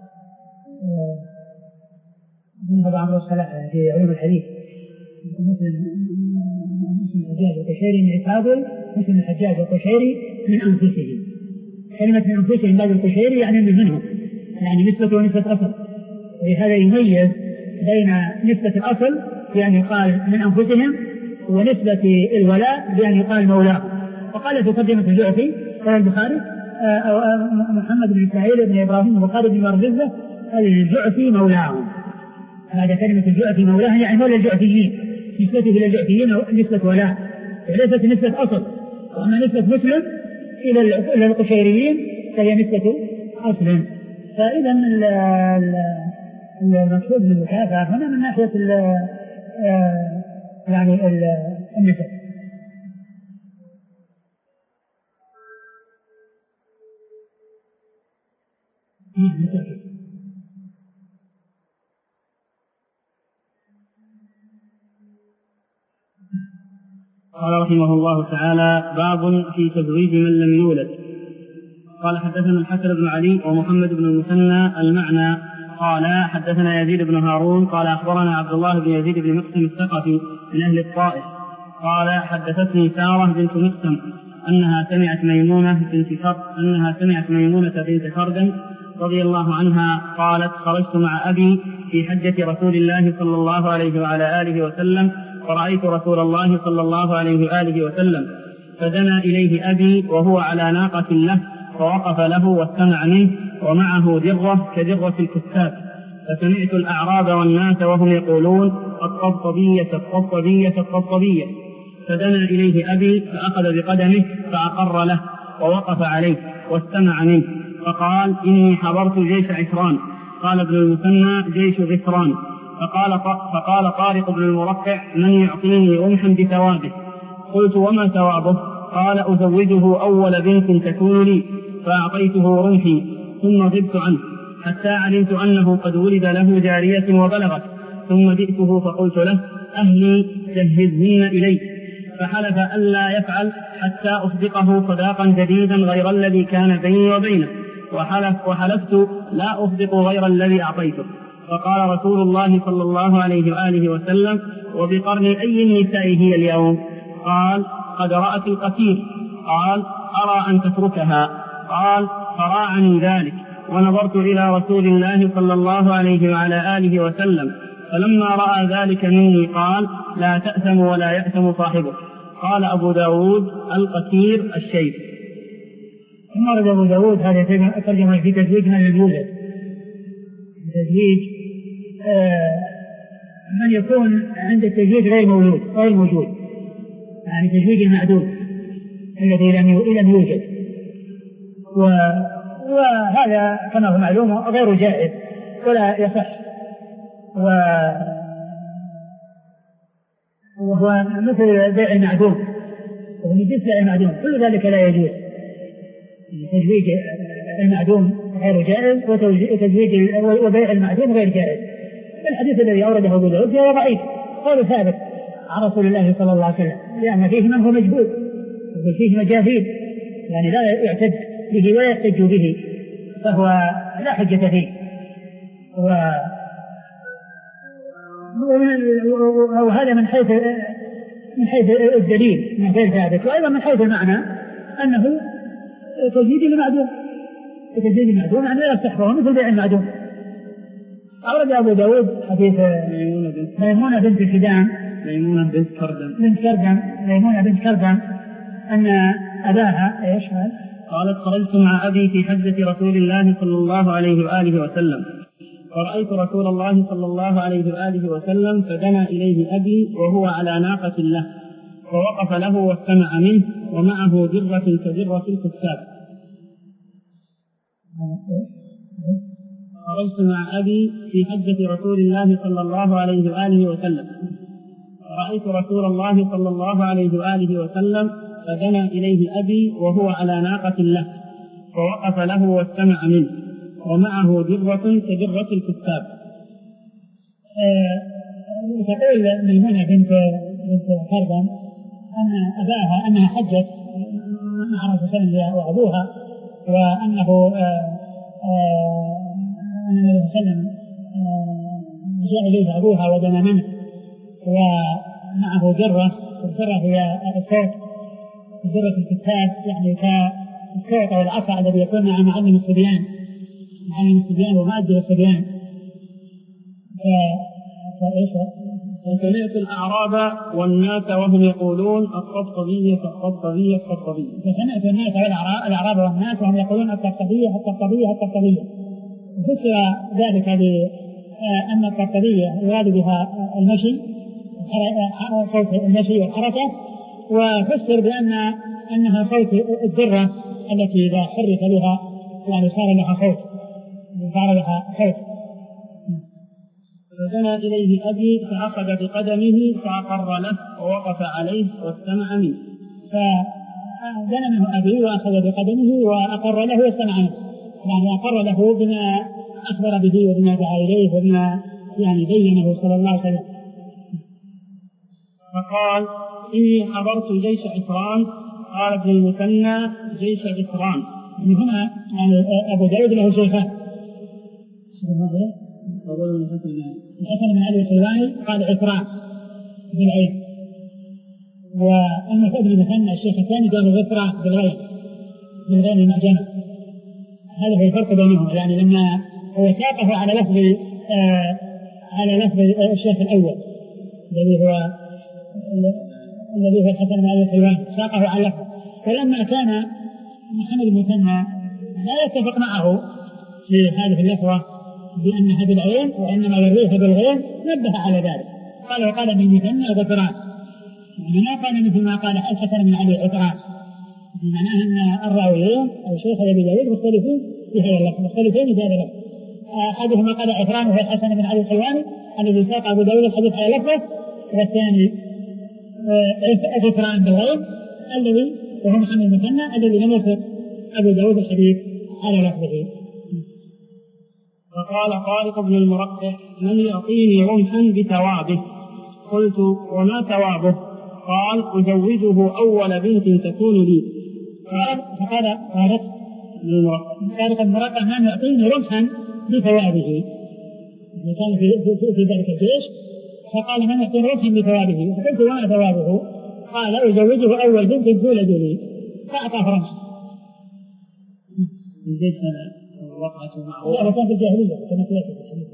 ابن أبو عمرو الصلاح في علوم الحديث مسلم مسلم الحجاج والقشيري من إسرائيل، مسلم الحجاج والقشيري من أنفسهم. كلمة من أنفسهم بعد القشيري يعني من منهم، يعني نسبة ونسبة أصل، ولهذا يميز بين نسبة الأصل يعني قال من أنفسهم ونسبة الولاء يعني قال مولاهم. وقال في ترجمة الجعفي قال البخاري أو محمد بن إسماعيل بن إبراهيم البخاري بن مرزبة الجعفي مولاهم. هذا كلمة الجعفي مولاهم يعني مولى الجعفيين، نسبته إلى الجعفيين نسبة ولاء وليست نسبة أصل، وأما نسبة مسلم إلى القشيريين فهي نسبة أصل. فإذا المقصود بالمكافأة هنا من ناحية يعني النسب. قال رحمه الله تعالى: باب في تزويج من لم يولد. قال: حدثنا الحسن بن علي ومحمد بن المثنى المعنى قال: حدثنا يزيد بن هارون قال: أخبرنا عبد الله بن يزيد بن مقسم الثقفي من أهل الطائف قال: حدثتني سارة بنت مقسم أنها سمعت ميمونة بنت كرد أنها سمعت ميمونة بنت كردم رضي الله عنها قالت: خرجت مع أبي في حجة رسول الله صلى الله عليه وعلى آله وسلم، فرأيت رسول الله صلى الله عليه وآله وسلم، فدنا إليه أبي وهو على ناقة له، فوقف له واستمع منه، ومعه درة كدرة الكتاب، فسمعت الأعراب والناس وهم يقولون: الطبطبية الطبطبية الطبطبية، فدنا إليه أبي فأخذ بقدمه فأقر له ووقف عليه واستمع منه، فقال: إني حضرت جيش عشران. قال ابن المثنى: جيش غفران. فقال, فقال طارق بن المرقع: من يعطيني رمحا بثوابه؟ قلت: وما ثوابه؟ قال: أزوجه أول بنت تكون لي. فأعطيته رمحي ثم غبت عنه حتى علمت أنه قد ولد له جارية وبلغت، ثم جئته فقلت له: أهلي جهزهن إلي. فحلف ألا يفعل حتى أصدقه صداقا جديدا غير الذي كان بيني وبينه، وحلف وحلفت لا أصدق غير الذي أعطيته. فقال رسول الله صلى الله عليه وآله وسلم: وبقرن أي النساء هي اليوم؟ قال: قد رأت القتيل. قال: أرى أن تتركها. قال: فراعني ذلك، ونظرت إلى رسول الله صلى الله عليه وعلى آله وسلم، فلما رأى ذلك مني قال: لا تأثم ولا يأثم صاحبه. قال أبو داود: القتير الشيب. ثم ورد أبو داود هذا ترجمة في تزويج من لم يولد. تزويج آه من يكون عند التزويج غير مولود غير موجود، يعني تزويج المعدوم الذي لم يوجد، وهذا كما هو معلوم غير جائز ولا يصح، وهو مثل بيع المعدوم، وهو من جنس بيع المعدوم، كل ذلك لا يجوز. تزويج المعدوم غير جائز، وتزويج وبيع المعدوم غير جائز. الحديث الذي أورده أبو داود فهو ضعيف، قول ثابت عن رسول الله صلى الله عليه وسلم، لأن فيه من هو مجبور وفيه مجاهيل، يعني لا يعتد به ولا يحتج به، فهو لا حجة فيه. وهذا من حيث من حيث الدليل من غير ثابت، وأيضا من حيث المعنى أنه تزويج المعدوم، تزويج المعدوم يعني لا يصح، وهو مثل بيع المعدوم. أورد أبو داود حديث ميمونة بنت كدام ميمونة بنت كردم بنت كردم ميمونة بنت كردم أن أباها إيش قال؟ قالت: خرجت مع أبي في حجة رسول الله صلى الله عليه وآله وسلم، فرأيت رسول الله صلى الله عليه وآله وسلم، فدنا إليه أبي وهو على ناقة له، فوقف له واستمع منه، ومعه درة كدرة الكتاب. خرجت مع أبي في حجة رسول الله صلى الله عليه وآله وسلم، فرأيت رسول الله صلى الله عليه وآله وسلم، فدنا إليه أبي وهو على ناقة له، فوقف له واستمع منه، ومعه درة كدرة الكتاب. تقول ميمونة بنت بنت كردم أن أباها أنها حجت مع رسول الله وأبوها، وأنه أن النبي صلى الله عليه وسلم جاء إليه أبوها ودنا منه، ومعه جرة، الجرة هي الصوت، جرة الكتاب يعني كالصوت أو العصا الذي يكون مع معلم الصبيان معلم الصبيان ومؤدب الصبيان. فسمعت الأعراب والناس وهم يقولون: الطبطبية الطبطبية الطبطبية. فسمعت الناس والأعراب والناس وهم يقولون: الطبطبية الطبطبية الطبطبية. وفسر ذلك بأن الطبطبية يراد بها المشي، صوت المشي والحركة، وفسر بأن أنها صوت الذرة التي إذا حرك بها يعني صار لها صوت صار لها صوت. فدنا إليه أبي فأخذ بقدمه فأقر له ووقف عليه واستمع منه. فدنا منه أبي وأخذ بقدمه وأقر له واستمع منه. يعني أقر له بما أخبر به وبما دعا إليه وبما يعني بينه صلى الله عليه وسلم. فقال إني حضرت جيش عفران. قال ابن المثنى جيش عفران. من هنا يعني أبو داود له شيخان، الحسن بن علي الحلواني قال عفران بالعين، وأما ابن المثنى الشيخ الثاني قال غفران بالغين بالغين المعجمة. هذا هو الفرق بينهم، يعني لما هو ساقه على لفظ آه على لفظ الشيخ الأول الذي هو الذي هو الحسن بن علي الحلواني ساقه على لفظ، فلما كان محمد المثنى لا يتفق معه في هذه اللفظة بأنها بالعين وإنما يرويها بالغين نبه على ذلك، قال وقال ابن المثنى غفران، يعني ما قال مثل ما قال الحسن بن علي عفران، معناه أن الراويين أو شيخ أبي داود مختلفين في هذا اللفظ، مختلفين في هذا اللفظ. أحدهما قال عفران وهو الحسن بن علي الحلواني الذي ساق أبو داود الحديث على لفظه، والثاني غفران بالغين الذي وهو محمد المثنى الذي لم يسق أبو داود الحديث على لفظه. وقال طارق بن المرقع من يعطيني رمحا بثوابه؟ قلت وما ثوابه؟ قال أزوجه أول بنت تكون لي. فقال طارق طارق بن المرقع من يعطيني رمحا بثوابه، يعني كان في, في, في ذلك الجيش، فقال من يعطيني رمحا بثوابه؟ فقلت وما ثوابه؟ قال أزوجه أول بنت تولد لي، فأعطاه رمحا. الجيش وقعته معه وكان في الجاهلية كما سيأتي في الحديث.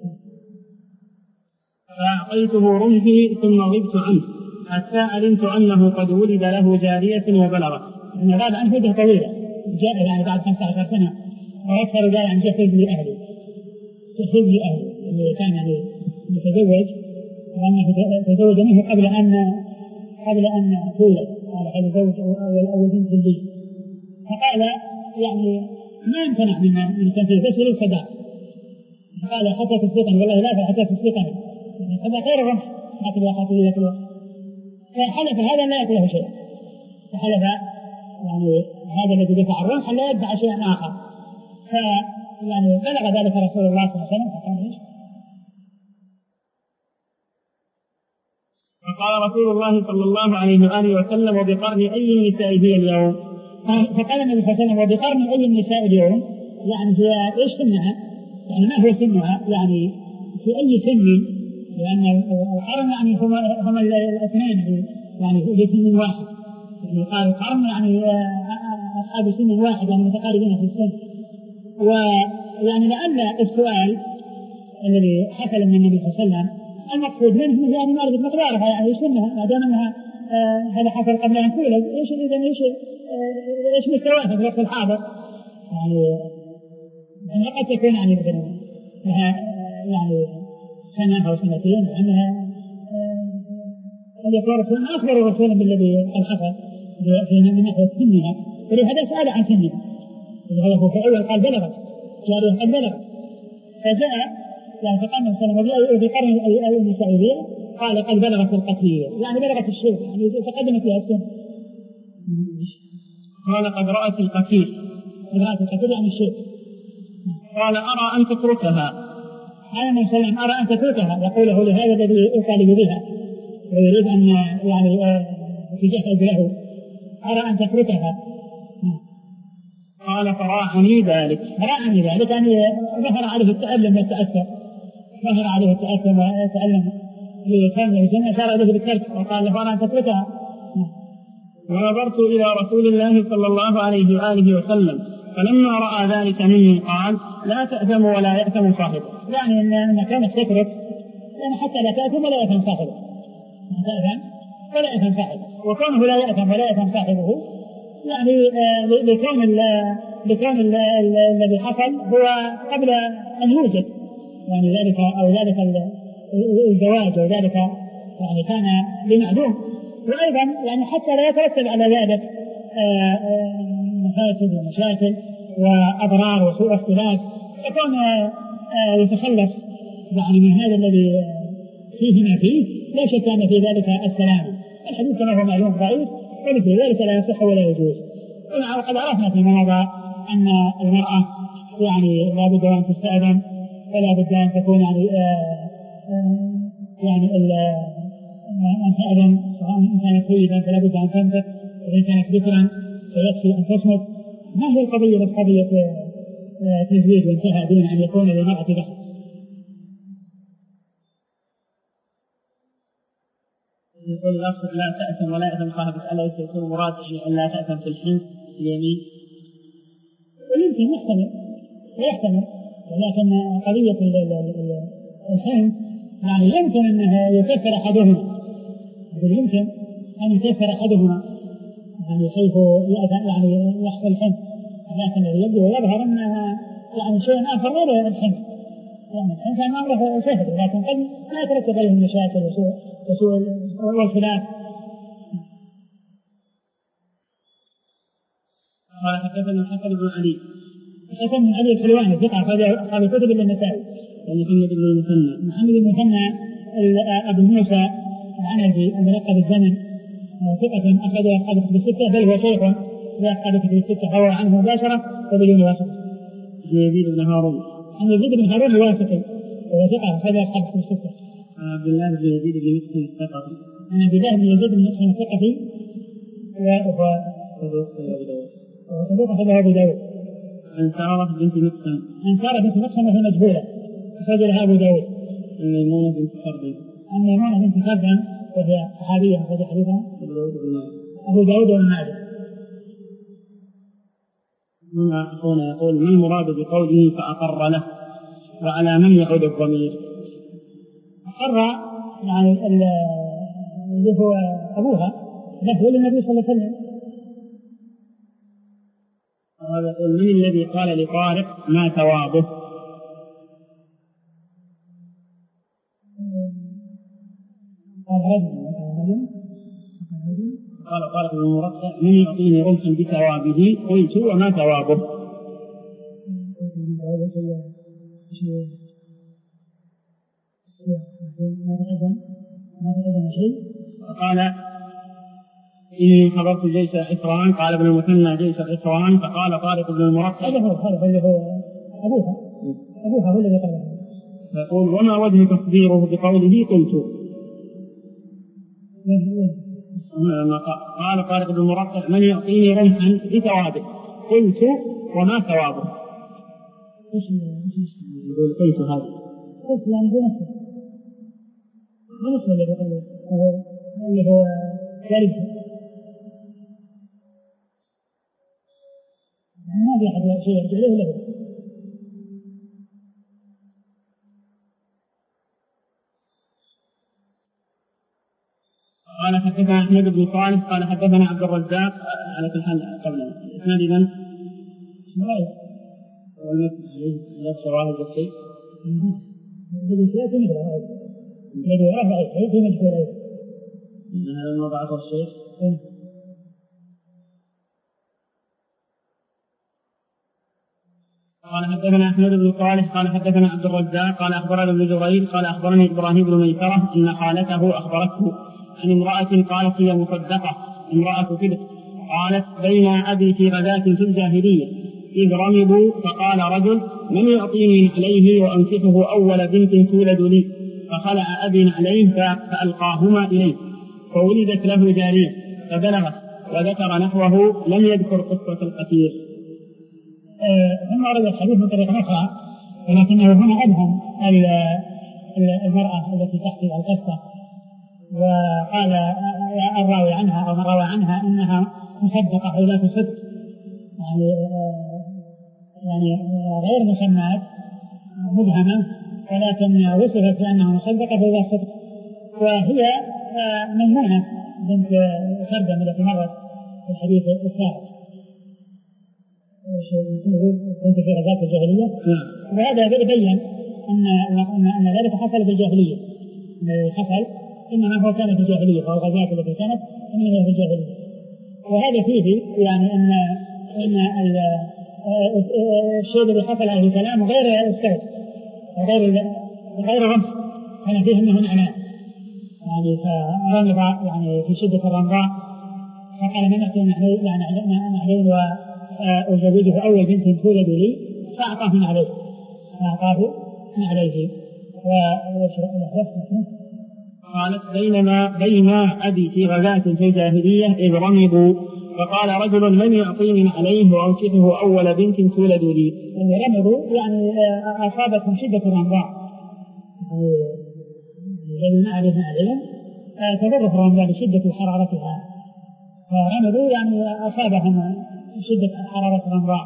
فأعطيته رمحي ثم غبت عنه حتى علمت أنه قد ولد له جارية وبلغت. أن غاب عنه مدة طويلة، جاء يعني بعد خمسة عشر سنة، وأكثر ذلك عن جهز لأهلي جهز لأهلي اللي كان يعني يتزوج، وأنه تزوج منه قبل أن قبل أن تولد، قال هذا زوج أول أول بنت لي، فقال يعني ما امتنع من من تنفيذ بس للصداق، قال حتى تصدقني والله لا حتى تصدقني، هذا خير الرمح حتى لا خاطر لك الوقت. فحلف هذا لا يأكله شيء، فحلف يعني هذا الذي دفع الرمح لا يدفع شيئا آخر، فيعني بلغ ذلك رسول الله صلى الله عليه وسلم فقال ايش؟ فقال رسول الله صلى الله عليه وآله وسلم وبقرن أي النساء هي اليوم؟ فقال النبي صلى الله عليه وسلم وبقرن أي النساء اليوم، يعني هي ايش سنها؟ يعني ما هو سنها؟ يعني في أي سن؟ لأن القرن يعني هم هم الاثنين يعني في سن واحد، يعني قال القرن يعني أصحاب سن واحد يعني متقاربين في السن. ويعني لأن السؤال الذي حصل من النبي صلى الله عليه وسلم المقصود منه يعني معرفة مقدارها، يعني سنها ما دام أنها آه هذا حصل قبل أن تولد، إيش إذا إيش آه إيش مستواها في الوقت الحاضر؟ يعني يعني قد تكون يعني مثلا لها يعني سنة أو سنتين، لأنها قد يكون رسولنا أخبر رسولا بالذي قد حصل من ناحية سنها، ولهذا سأل عن سنها، ولهذا هو في الأول قال بلغت جارية قد بلغت، فجاء يعني فقال النبي صلى الله عليه وسلم بقرن أي النسائية قال قد بلغت القتلية، يعني بلغت الشيء يعني تقدمت لها السن. قال قد رأت القتيل قد رأت القتيل يعني الشيء. قال أرى أن تتركها. قال النبي صلى الله عليه وسلم أرى أن تتركها، يقوله لهذا الذي يطالب بها ويريد أن يعني تجهز له، أرى أن تتركها. قال فراعني ذلك فراعني ذلك يعني ظهر عليه التألم والتأثر، ظهر عليه التأثر والتألم لكان الجنة أشار إليه بالترك وقال له أرى أن تتركها. ونظرت إلى رسول الله صلى الله عليه وآله وسلم فلما رأى ذلك مني قال لا تأثم ولا يأثم صاحبه، يعني أن كانت تترك يعني حتى لا تأثم ولا يأثم صاحبه، لا تأثم ولا يأثم صاحبه، وكونه لا يأثم ولا يأثم صاحبه يعني لكون لكون الذي حصل هو قبل أن يوجد يعني ذلك أو ذلك الزواج أو ذلك يعني كان بمعدوم، وأيضا يعني حتى لا يترتب على ذلك مفاسد ومشاكل وأضرار وسوء اختلاف، يكون يتخلص يعني من هذا الذي فيه ما فيه، لا شك أن في ذلك السلام. الحديث كما هو معلوم ضعيف ومثل ذلك لا يصح ولا يجوز. وقد عرفنا فيما مضى أن المرأة يعني لا بد أن تستأذن ولا بد أن تكون يعني آآ آآ يعني أن تأذن، سواء إن كانت سيدا فلا بد أن تنفق، وإن كانت ذكرا فيكفي أن تصمت. ما هي القضية بس قضية تزويج وانتهى دون أن يكون للمرأة دخل. يقول الأخ لا تأثم ولا يأثم صاحب الأليس يكون مراد يعني أن لا تأثم في الحنث اليمين؟ ويمكن يحتمل ويحتمل، ولكن قضية الحنث يعني يمكن أنها يكفر أحدهما، يمكن أن يكفر أحدهما يعني حيث يعني يحصل الحنث، لكن الذي يبدو ويظهر أنها يعني شيء آخر غير الحنث. يعني الحنث أمره سهل، لكن قد لا يترتب عليه المشاكل وسوء وسوء والخلاف. قال حدثنا الحسن بن علي الحسن بن علي الحلواني ثقة أصحاب الكتب النسائي. ومحمد بن المثنى محمد بن المثنى أبو موسى العنزي الملقب بالزمن ثقة أخرج أصحاب الكتب الستة، بل هو شيخ لأصحاب الكتب الستة روى عنه مباشرة وبدون واسطة. يزيد بن هارون عن يزيد بن هارون الواسطي وهو ثقة أخرج أصحاب الكتب الستة. عبد الله بن يزيد بن مسلم الثقفي عن عبد الله بن يزيد بن مسلم الثقفي وهو صدوق أخرجه أبو داود. عن سارة بنت مسلم عن سارة بنت مسلم وهي مجهولة أخرج لها أبو داود. عن ميمونة بنت خردم عن ميمونة بنت خردم وهي صحابية أخرج حديثها أبو داود وابن ماجه. هنا أخونا يقول ما المراد بقوله فأقر له، وعلى من يعود الضمير؟ أقر يعني اللي هو أبوها له للنبي صلى الله عليه وسلم. هذا يقول من الذي قال لطارق ما ثوابه؟ قال طارق بن المرقع من يعطيني رمحا بثوابه؟ قلت وما ثوابه؟ فقال إني حضرت جيش عسران. قال ابن المثنى جيش عسران. فقال طارق بن المرقع هذا هو هذا هو أبوها أبوها هو الذي قال. فيقول وما وجه تصديره بقوله قلت؟ قال طارق بن المرقع من يعطيني رمحا بثوابه؟ قلت وما ثوابه؟ يقول قلت هذا قلت يعني بنفسه بنفسه الذي قال اللي هو ثالث ما في أحد شيء يرجع له له. قال حدثنا أحمد بن صالح قال حدثنا عبد الرزاق على كل حال قبل الإسناد إذن شمال والمثل عليه لا شواهد الشيء الذي سيأتي مثل هذا الذي يراه أي في مجهول أيضا هذا ما ضعفه الشيخ. قال حدثنا أحمد بن صالح قال حدثنا عبد الرزاق قال أخبرنا ابن جرير قال أخبرني إبراهيم بن ميسرة أن خالته أخبرته عن امرأة قالت هي مصدقة امرأة صدق قالت بين أبي في غزاة في الجاهلية إذ رمضوا فقال رجل من يعطيني نعليه وأنكحه أول بنت تولد لي، فخلع أبي نعليه فألقاهما إليه فولدت له جارية فبلغت وذكر نحوه لم يذكر قصة القتيل. ثم ورد الحديث من طريق أخرى ولكنه هنا أبهم المرأة التي تحكي القصة، وقال الراوي عنها أو من روى عنها إنها مصدقة أو لا تصدق يعني يعني غير مسمات مبهمة، ولكن وصفت بأنها مصدقة فإذا صدق. وهي ميمونة بنت خردم التي مرت في الحديث السابق كنت في غزاة الجاهلية، وهذا يبين أن أن ذلك حصل في الجاهلية، حصل إنما هو كان في الجاهلية، فهو الغزاة التي كانت إنما في الجاهلية. وهذا فيه يعني أن أن الشيء الذي حصل عليه الكلام غير استوى غير غير رمز، كان فيه أنه عناء يعني فرمض يعني في شدة الرمضاء فقال من أعطي نحلين وأزوجه أول بنت تولد لي، فأعطاه من عليه فأعطاه من عليه. قالت بينما بين أبي في غزاة في الجاهلية إذ رمضوا فقال رجل من يعطيني من عليه وأنكحه أول بنت تولد لي. يعني رمضوا يعني أصابتهم شدة الرمضاء الذي ما عليها عليهم تضرف الرمضاء لشدة حرارتها فرمضوا يعني أصابهم شدة حرارة الرمضاء.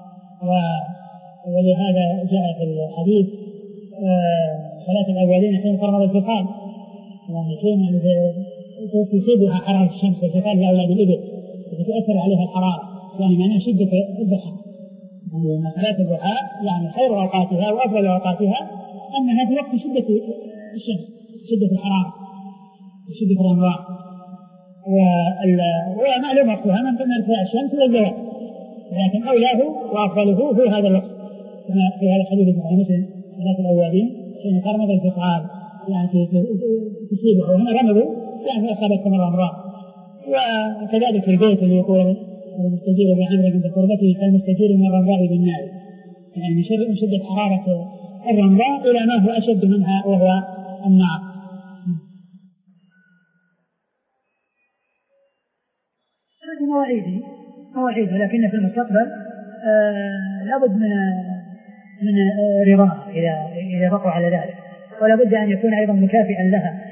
ولهذا جاء في الحديث ثلاثة الأولين حين فرمض الفصال يعني حين تصيبها حرارة الشمس والفصال لأولاد الإبل تؤثر عليها الحرارة يعني معناها شدة الضحى. يعني صلاة الضحى يعني خير أوقاتها وأفضل أوقاتها أنها في وقت شدة الشمس شدة الحرارة وشدة الرمضاء. ومعلوم وقتها من ثم ارتفاع الشمس إلى الزوال لكن أولاه وأفضله في هذا الوقت كما في هذا الحديث عن مسلم ثلاثة الأولين حين فرمض الفصال يعني تصيبه هنا رمضوا يعني أصابتهم الرمضاء. وكذلك البيت اللي يقول المستجير بعمر من قربته كالمستجير من الرمضاء بالنار يعني من شدة حرارة الرمضاء إلى ما هو أشد منها وهو النار. هذه مواعيد مواعيد ولكن في المستقبل آه لابد من من رضاها إذا إذا بقوا على ذلك ولا بد أن يكون أيضا مكافئا لها.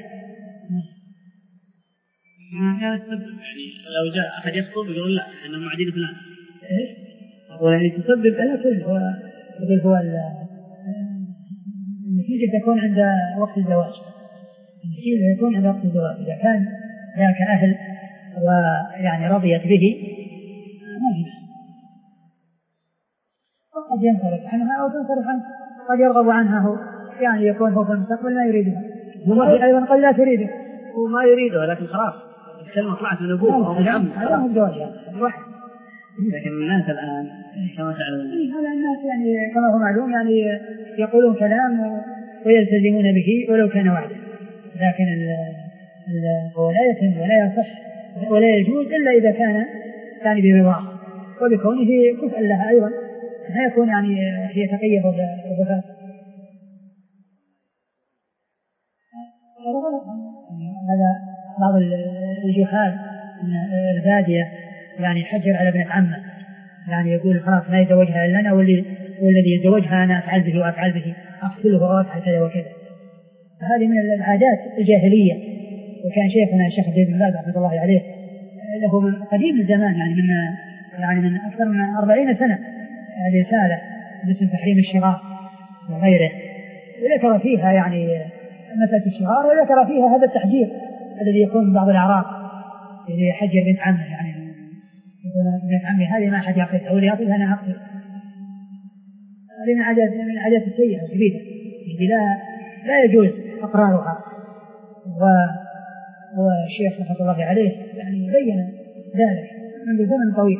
ما تسبب يعني لو جاء أحد يخطب يقول لا أنا معدين فلان إيش ولا تسبب لكن هو يقول هو النتيجة تكون عند وقت الزواج النتيجة تكون عند وقت الزواج إذا كان ذاك أهل ويعني رضيت به ما في وقد ينصرف عنها أو تنصرف عنه قد يرغب عنها هو يعني يكون هو في المستقبل ما يريدها وما أيضا قد لا تريده هو ما يريده لكن خلاص الكلمة طلعت من أبوه أو من عمه هذا هو الزواج الواحد. لكن الناس الآن كما تعلمون هذا الناس يعني كما هو معلوم يعني يقولون كلام ويلتزمون به ولو كان وعدا لكن هو لا يتم ولا يصح ولا يجوز إلا إذا كان يعني برضاه وبكونه كفء لها أيضا لا يكون يعني يتقيد بالرفاق. هذا بعض الجهال البادية يعني يحجر على ابنة عمه يعني يقول خلاص ما يتزوجها إلا أنا واللي والذي يتزوجها أنا أفعل به وأفعل به أقتله وأفعل كذا وكذا. هذه من العادات الجاهلية. وكان شيخنا الشيخ عبد العزيز بن باز رحمه الله عليه له من قديم الزمان يعني من يعني من أكثر من أربعين سنة رسالة باسم تحريم الشغار وغيره وذكر فيها يعني مسألة الشغار وذكر فيها هذا التحجير الذي يكون من بعض الأعراب الذي يحجر بنت عمه يعني يقول بنت عمي هذه ما أحد يعقل أو يعقلها أنا أعقل. هذه من عادات من العادات السيئة الكبيرة لا لا يجوز إقرارها. والشيخ رحمه الله عليه يعني بين ذلك منذ زمن طويل.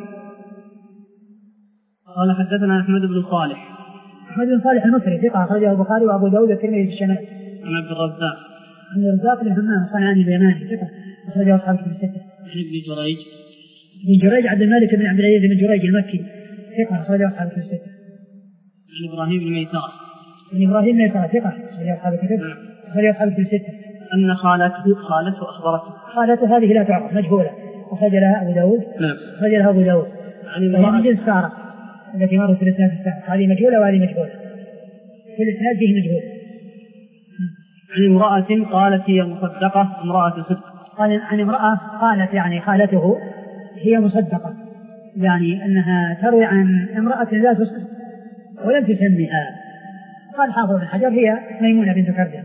قال حدثنا أحمد بن صالح أحمد بن صالح المصري ثقة أخرجه البخاري وأبو داود والترمذي في الشمال. عن عبد الرزاق عن الرزاق بن همام الصنعاني اليماني ثقة أخرجه أصحاب الكتب الستة. عن ابن جريج ابن جريج عبد الملك بن عبد العزيز بن جريج المكي ثقة أخرجه أصحاب الكتب الستة. عن إبراهيم بن ميسار عن إبراهيم بن ميسار ثقة أخرجه أصحاب الكتب أخرجه أصحاب الكتب الستة. أن خالته خالته أخبرته خالته هذه لا تعرف مجهولة أخرج لها أبو داود نعم أخرج لها أبو داود وهي من جنس سارة التي مرت في الإسناد السابق هذه مجهولة وهذه مجهولة في الإسناد فيه مجهول. عن امرأة قالت هي مصدقة امرأة صدق. قال عن امرأة قالت يعني خالته هي مصدقة يعني أنها تروي عن امرأة لا تصدق ولم تسميها. قال حافظ بن حجر هي ميمونة بنت كردة.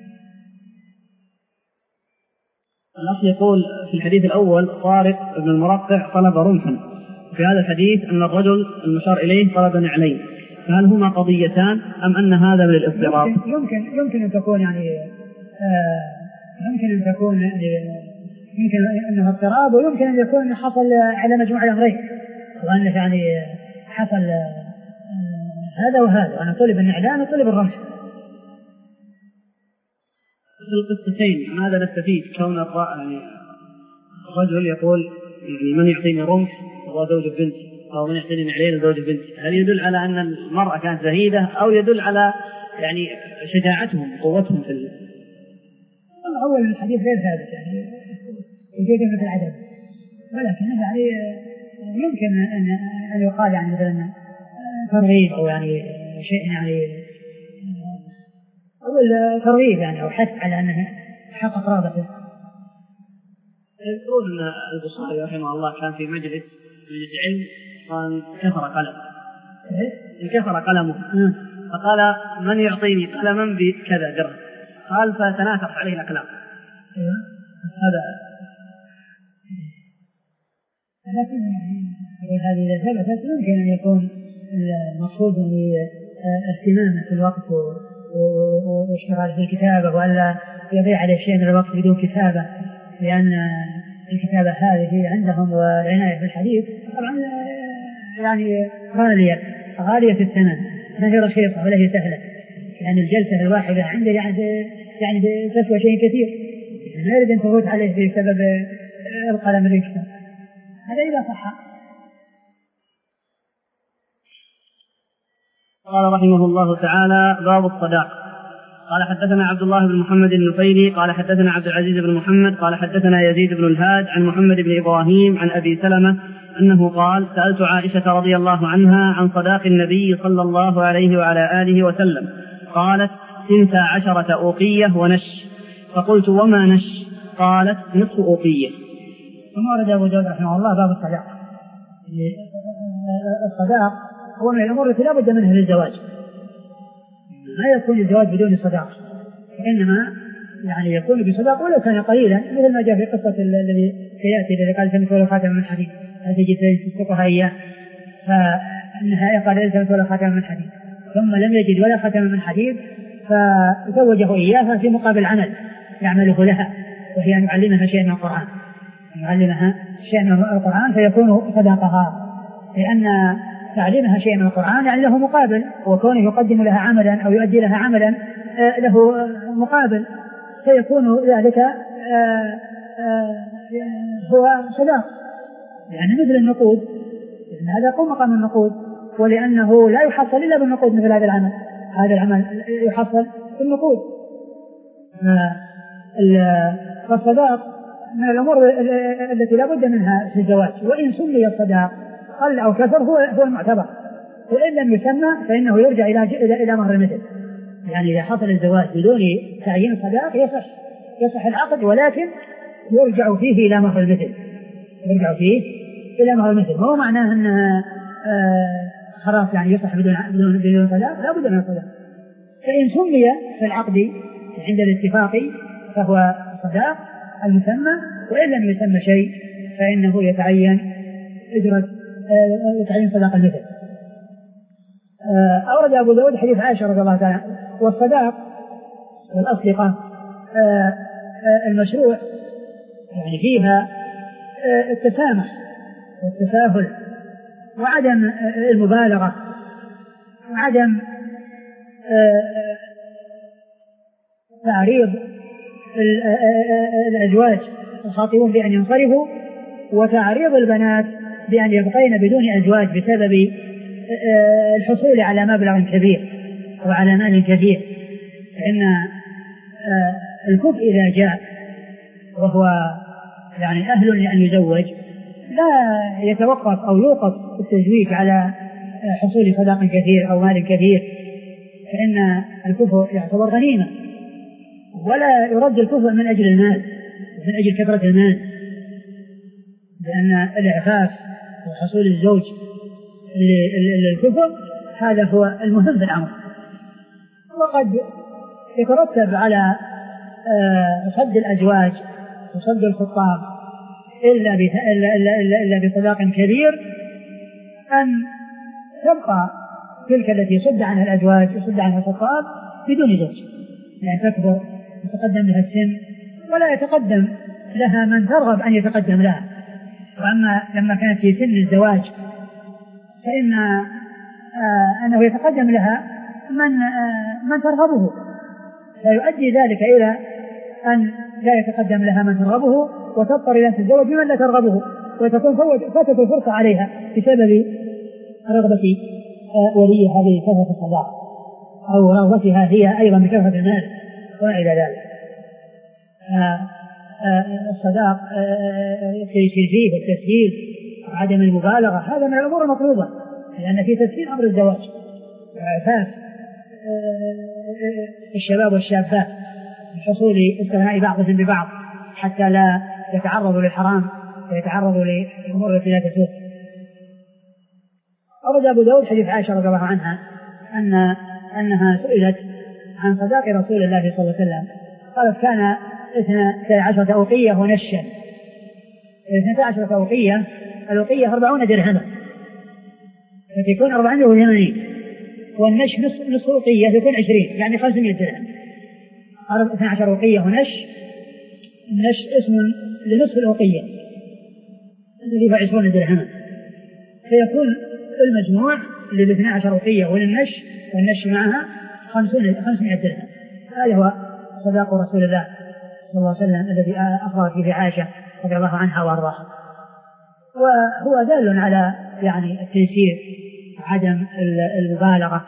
الأصل يقول في الحديث الأول طارق بن المرقع طلب رمحا في هذا الحديث أن الرجل المشار إليه طلب نعلين فهل هما قضيتان أم أن هذا من الاضطراب؟ يمكن, يمكن يمكن أن تكون يعني آه يمكن أن تكون يمكن أنه اضطراب ويمكن أن يكون حصل على مجموعة الأمرين وأنه يعني حصل آه هذا وهذا وأنا طلب النعلان وطلب الرمح. في القصتين ماذا نستفيد كون يعني الرجل يقول يعني من يعطيني رمح هو زوج البنت أو من يحترم عليه زوج بنت، هل يدل على أن المرأة كانت زهيدة أو يدل على يعني شجاعتهم وقوتهم في ال... أول الحديث غير ثابت يعني وجود مثل العدد، ولكن يعني يمكن أن أن يقال يعني مثلا ترغيب أو يعني شيء يعني أو ترغيب يعني أو حث على أنه حقق رغبته. يقول أن البخاري رحمه الله كان في مجلس مجلس علم وانكسر قلم انكسر قلمه فقال من يعطيني قلما بكذا درهم، قال فتناثر عليه الأقلام. هذا لكن يعني هذه إذا ثبتت يمكن أن يكون المقصود يعني اهتمامه في الوقت واشتغال في الكتابة ولا يضيع عليه شيء من الوقت بدون كتابة، لأن الكتابة هذه عندهم والعناية بالحديث طبعا يعني غالية غالية الثمن ما هي رخيصة ولا هي سهلة، يعني الجلسة الواحدة عنده يعني يعني تسوى شيء كثير، ما يريد أن تفوت عليه بسبب القلم اللي يكتب هذا إذا صح. قال رحمه الله تعالى باب الصداق. قال حدثنا عبد الله بن محمد النفيلي قال حدثنا عبد العزيز بن محمد قال حدثنا يزيد بن الهاد عن محمد بن إبراهيم عن أبي سلمة أنه قال سألت عائشة رضي الله عنها عن صداق النبي صلى الله عليه وعلى آله وسلم، قالت ثنتا عشرة أوقية ونش، فقلت وما نش؟ قالت نصف أوقية. ثم ورد أبو داود رحمه الله باب الصداق. الصداق هو من الأمور التي لا بد منها للزواج، ما يكون الزواج بدون صداق، إنما يعني يكون بصداق ولو كان قليلا، مثل ما جاء في قصة الذي سيأتي الذي قال سمت ولا خاتم من حديد، هذه جت تسقها إياه فإنها قال سمت ولا خاتم من حديد ثم لم يجد ولا خاتم من حديد فزوجه إياها في مقابل عمل يعمله لها، وهي أن يعلمها شيئا من القرآن يعلمها شيئا من القرآن فيكون صداقها، لأن تعليمها شيئا من القرآن يعني له مقابل، وكونه يقدم لها عملا أو يؤدي لها عملا له مقابل فيكون ذلك هو صداق، يعني مثل النقود، لأن هذا يقوم مقام النقود، ولأنه لا يحصل إلا بالنقود مثل هذا العمل، هذا العمل يحصل بالنقود. فالصداق من الأمور التي لا بد منها في الزواج، وإن سمي الصداق قل أو كثر هو هو المعتبر، وإن لم يسمى فإنه يرجع إلى إلى إلى مهر المثل، يعني إذا حصل الزواج بدون تعيين الصداق يصح يصح العقد، ولكن يرجع فيه إلى مهر المثل يرجع فيه إلى مهر المثل، ما هو معناه أن آه خلاص يعني يصح بدون بدون بدون صداق، لا بد من الصداق. فإن سمي في العقد عند الاتفاق فهو صداق المسمى، وإن لم يسمى شيء فإنه يتعين إجرة يتعين صداق المثل. أورد أبو داود حديث عائشة رضي الله تعالى، والصداق والأصدقاء المشروع يعني فيها التسامح والتساهل وعدم المبالغة وعدم تعريض الأزواج الخاطبون بأن ينصرفوا، وتعريض البنات بأن يبقين بدون أزواج بسبب الحصول على مبلغ كبير وعلى مال كثير، فإن الكفء إذا جاء وهو يعني أهل لأن يزوج لا يتوقف أو يوقف التزويج على حصول صداق كثير أو مال كثير، فإن الكفء يعتبر غنيمة، ولا يرد الكفء من أجل المال من أجل كثرة المال، لأن الإعفاف وحصول الزوج للكفء هذا هو المهم في الأمر. وقد يترتب على صد الأزواج وصد الخطاب إلا إلا إلا إلا بصداق كبير أن تبقى تلك التي صد عنها الأزواج وصد عنها الخطاب بدون زوج، يعني تكبر يتقدم لها السن ولا يتقدم لها من ترغب أن يتقدم لها، وأما لما كانت في سن الزواج فإن آه أنه يتقدم لها من آه من ترغبه، فيؤدي ذلك إلى أن لا يتقدم لها من ترغبه وتضطر إلى تتزوج بمن لا ترغبه، وتكون فاتت الفرصة عليها بسبب رغبة ولي هذه كثرة الصداق أو رغبتها هي أيضا بكثرة المال وما إلى ذلك. الصداق في فيه والتسهيل وعدم المبالغة هذا من الأمور المطلوبة، لأن في تسهيل أمر الزواج وإعفاف الشباب والشابات من حصول استغناء بعضهم ببعض حتى لا يتعرضوا للحرام ويتعرضوا لأمور التي لا تسوء. أورد أبو داود حديث عائشة رضي الله عنها أن أنها سئلت عن صداق رسول الله صلى الله عليه وسلم، قالت كان اثنتا عشرة أوقية ونشا. اثنتا عشرة أوقية، الأوقية أربعون درهما فتكون أربعمائة وثمانين، والنش نصف نصف أوقية تكون عشرين يعني خمسمائة درهم. اثنتا عشرة أوقية ونش، النش اسم لنصف الأوقية الذي هو عشرون درهما، فيكون المجموع للاثنى عشر أوقية وللنش والنش معها خمسمائة درهم. هذا هو صداق رسول الله صلى الله عليه وسلم الذي أخبرت به عائشة رضي الله عنها وأرضاها، وهو دال على يعني التيسير عدم المبالغة.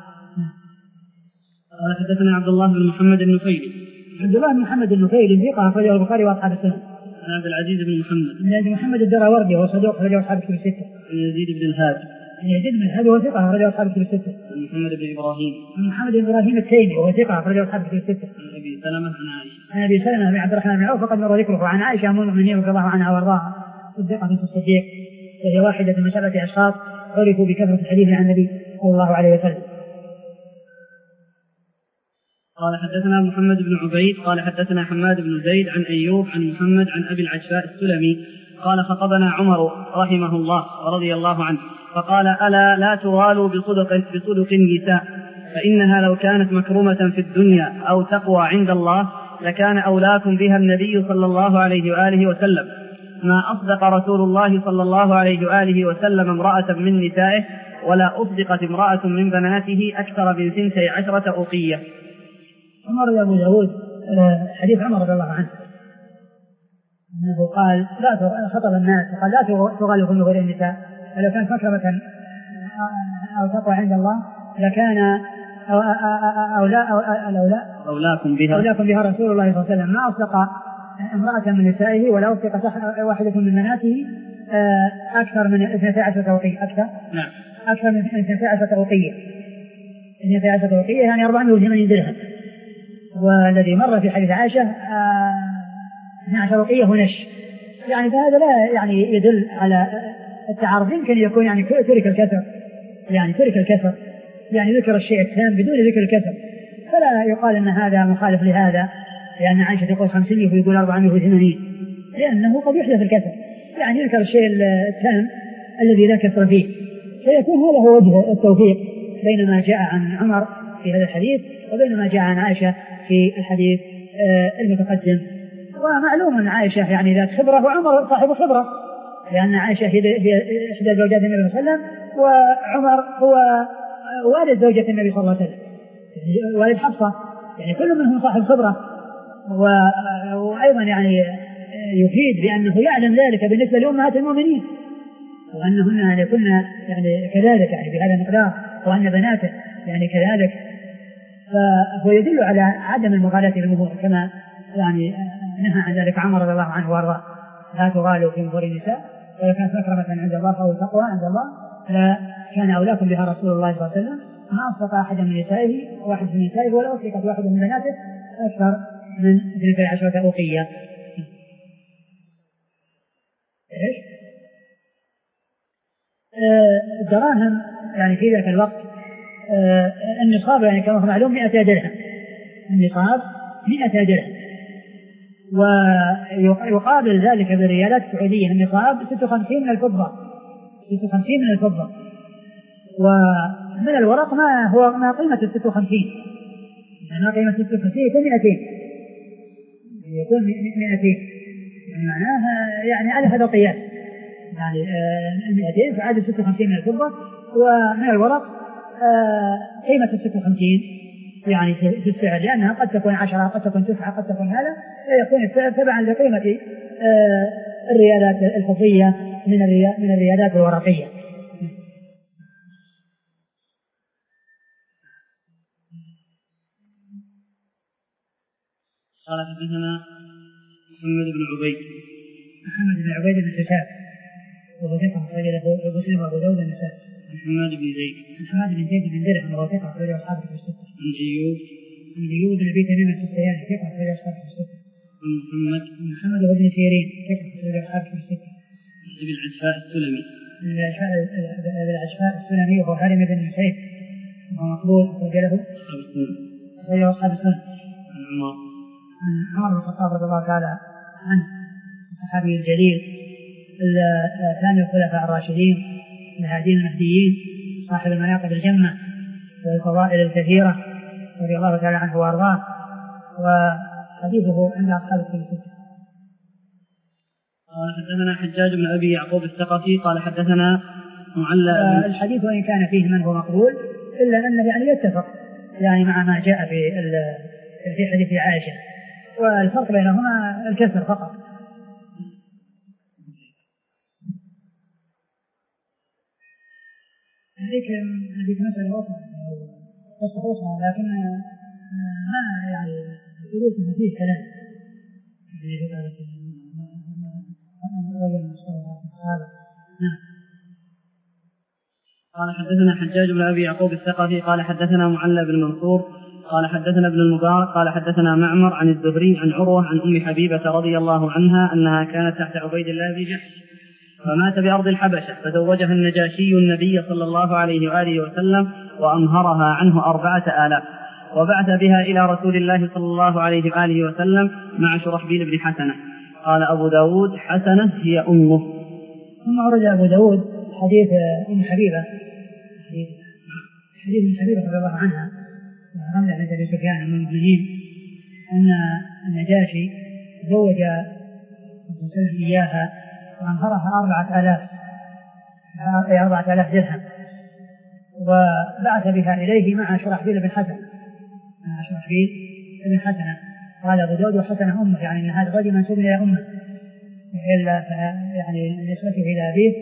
قال حدثنا عبد الله بن محمد بن نفيل. عبد الله بن محمد بن نفيل ثقة أخرجه البخاري وأصحاب السنن. عن عبد العزيز بن محمد. بن محمد الدراوردي وهو صدوق أخرجه أصحاب الكتب الستة. عن يزيد بن الهاد. عن يزيد بن الهاد وهو ثقة أخرجه أصحاب الكتب الستة. عن محمد بن إبراهيم. عن محمد بن إبراهيم التيمي وهو ثقة أخرجه أصحاب الكتب الستة. عن أبي سلمة عن عائشة. عن أبي سلمة بن عبد الرحمن بن عوف وقد مر ذكره. عن عائشة أم المؤمنين رضي الله عنها وأرضاها صديقة بنت الصديق، وهي واحدة من سبعة أشخاص عرفوا بكثرة الحديث عن النبي صلى الله عليه وسلم. قال حدثنا محمد بن عبيد قال حدثنا حماد بن زيد عن أيوب عن محمد عن أبي العشاء السلمي قال خطبنا عمر رحمه الله ورضي الله عنه فقال ألا لا تغالوا بصدق, بصدق النساء فإنها لو كانت مكرمة في الدنيا أو تقوى عند الله لكان أولاكم بها النبي صلى الله عليه وآله وسلم. ما أصدق رسول الله صلى الله عليه وآله وسلم امرأة من نسائه ولا أصدقت امرأة من بناته أكثر من ثنتي عشرة أوقية. عمر أبو داود حديث عمر رضي الله عنه أنه قال لا خطب الناس وقال لا تغالوا في نظر النساء ولو كانت مكرمة أو تقوى عند الله لكان أو أو لا أو أو لا أولاكم بها أولاكم بها رسول الله صلى الله عليه وسلم. ما أصدق امرأة من نسائه ولا أصدق واحدة من بناته أكثر من اثنتي عشرة أوقية أكثر نعم أكثر من اثنتي عشرة أوقية اثنتي عشرة أوقية يعني أربعمائة وثمانين درهم. والذي مر في حديث عائشة اثنتي عشرة أوقية ونش، يعني فهذا لا يعني يدل على التعارض. يمكن يكون يعني ترك الكثر يعني ترك الكثر يعني ذكر الشيء التام بدون ذكر الكثر، فلا يقال أن هذا مخالف لهذا، لأن عائشة تقول خمسين ويقول أربعمائة وثمانين، لأنه قد يحدث الكثر يعني يذكر الشيء التام الذي لا كثر فيه، فيكون هذا هو وجه التوفيق بين ما جاء عن عمر في هذا الحديث وبين ما جاء عن عائشة في الحديث المتقدم. ومعلوم أن عائشة يعني ذات خبرة وعمر صاحب خبرة، لأن عائشة هي إحدى زوجات النبي صلى الله عليه وسلم وعمر هو والد زوجة النبي صلى الله عليه وسلم والد حفصة، يعني كل منهم صاحب خبرة. وأيضا يعني يفيد بأنه يعلم ذلك بالنسبة لأمهات المؤمنين وأنهن يكن يعني كذلك يعني بهذا المقدار، وأن بناته يعني كذلك، فهو يدل على عدم المغالاة بالأمور كما يعني نهى عن ذلك عمر رضي الله عنه وارضاه. لا تغالوا في أمور النساء ولو كانت مكرمة عند الله أو تقوى عند الله فكان أولاكم بها رسول الله صلى الله عليه وسلم. ما أصدق أحدا من نسائه واحد من نسائه ولا أصدقت واحد من بناته أكثر من اثنتي عشرة أوقية. إيش؟ آه الدراهم يعني في ذلك الوقت آه النصاب يعني كما هو معلوم مئة درهم، النصاب مئة درهم، ويقابل ذلك بالريالات السعودية النصاب ستة وخمسين من الفضة ستة وخمسين من الفضة، ومن الورق ما هو ما قيمة ستة وخمسين، ما قيمة ستة وخمسين يكون مئتين يكون مئتين يعني معناها يعني على هذا القياس يعني مئتين فعاد ستة وخمسين من الفضة، ومن الورق قيمة ستة وخمسين يعني في السعر، لأنها قد تكون عشرة قد تكون تسعة قد تكون هذا، فيكون السعر تبعا لقيمة الريالات الفضية من من الريالات الورقية. قال حدثنا محمد بن عبيد محمد بن عبيد بن سكاب وهو ثقة أخرج له مسلم وأبو داود النسائي. محمد بن زيد محمد بن زيد بن درهم وهو ثقة أخرج له أصحاب الكتب الستة. عن أيوب عن أيوب بن أبي تميم السختياني ثقة أخرج له أصحاب الكتب الستة. عن محمد محمد بن سيرين ثقة أخرج له أصحاب الكتب الستة. أبي العشفاء السلمي أبي العشفاء السلمي وهو حارم بن المسيب وهو مقبول أخرج له أخرج له أصحاب السنة. عن عمر عن عمر بن الخطاب رضي الله تعالى عنه الصحابي الجليل ثاني الخلفاء الراشدين الهادين المهديين صاحب المناقب الجمة والفضائل الكثيرة رضي الله تعالى عنه وأرضاه، وحديثه عند أصحاب الكتب الستة. قال حدثنا حجاج بن أبي يعقوب الثقفي قال حدثنا معلى. الحديث وإن كان فيه من هو مقبول إلا أنه يعني يتفق يعني مع ما جاء في في حديث عائشة، والفرق بينهما الكسر فقط. هذيك هذيك مسألة أخرى أو قصة أخرى، لكن ما يعني ثبوتها فيه كلام. قال حدثنا حجاج بن أبي يعقوب الثقفي قال حدثنا معلى بن منصور قال حدثنا ابن المبارك قال حدثنا معمر عن الزهري عن عروة عن أم حبيبة رضي الله عنها أنها كانت تحت عبيد الله بن جحش فمات بأرض الحبشة فزوجها النجاشي النبي صلى الله عليه وآله وسلم وأمهرها عنه أربعة آلاف وبعث بها إلى رسول الله صلى الله عليه وآله وسلم مع شرحبيل بن حسنة. قال أبو داود حسنة هي أمه. ثم أورد أبو داود حديث أم حبيبة حديث أم حبيبة رضي الله عنها رملة بنت أبي سفيان من المؤمنين أن النجاشي زوج إياها وأمهرها أربعة آلاف أربعة آلاف درهم وبعث بها إليه مع شرحبيل بن حسن مع شرحبيل بن حسن. قال أبو داود وحسنة أمه يعني أن هذا الرجل منسوب إلى أمه إلا يعني نسبته إلى أبيه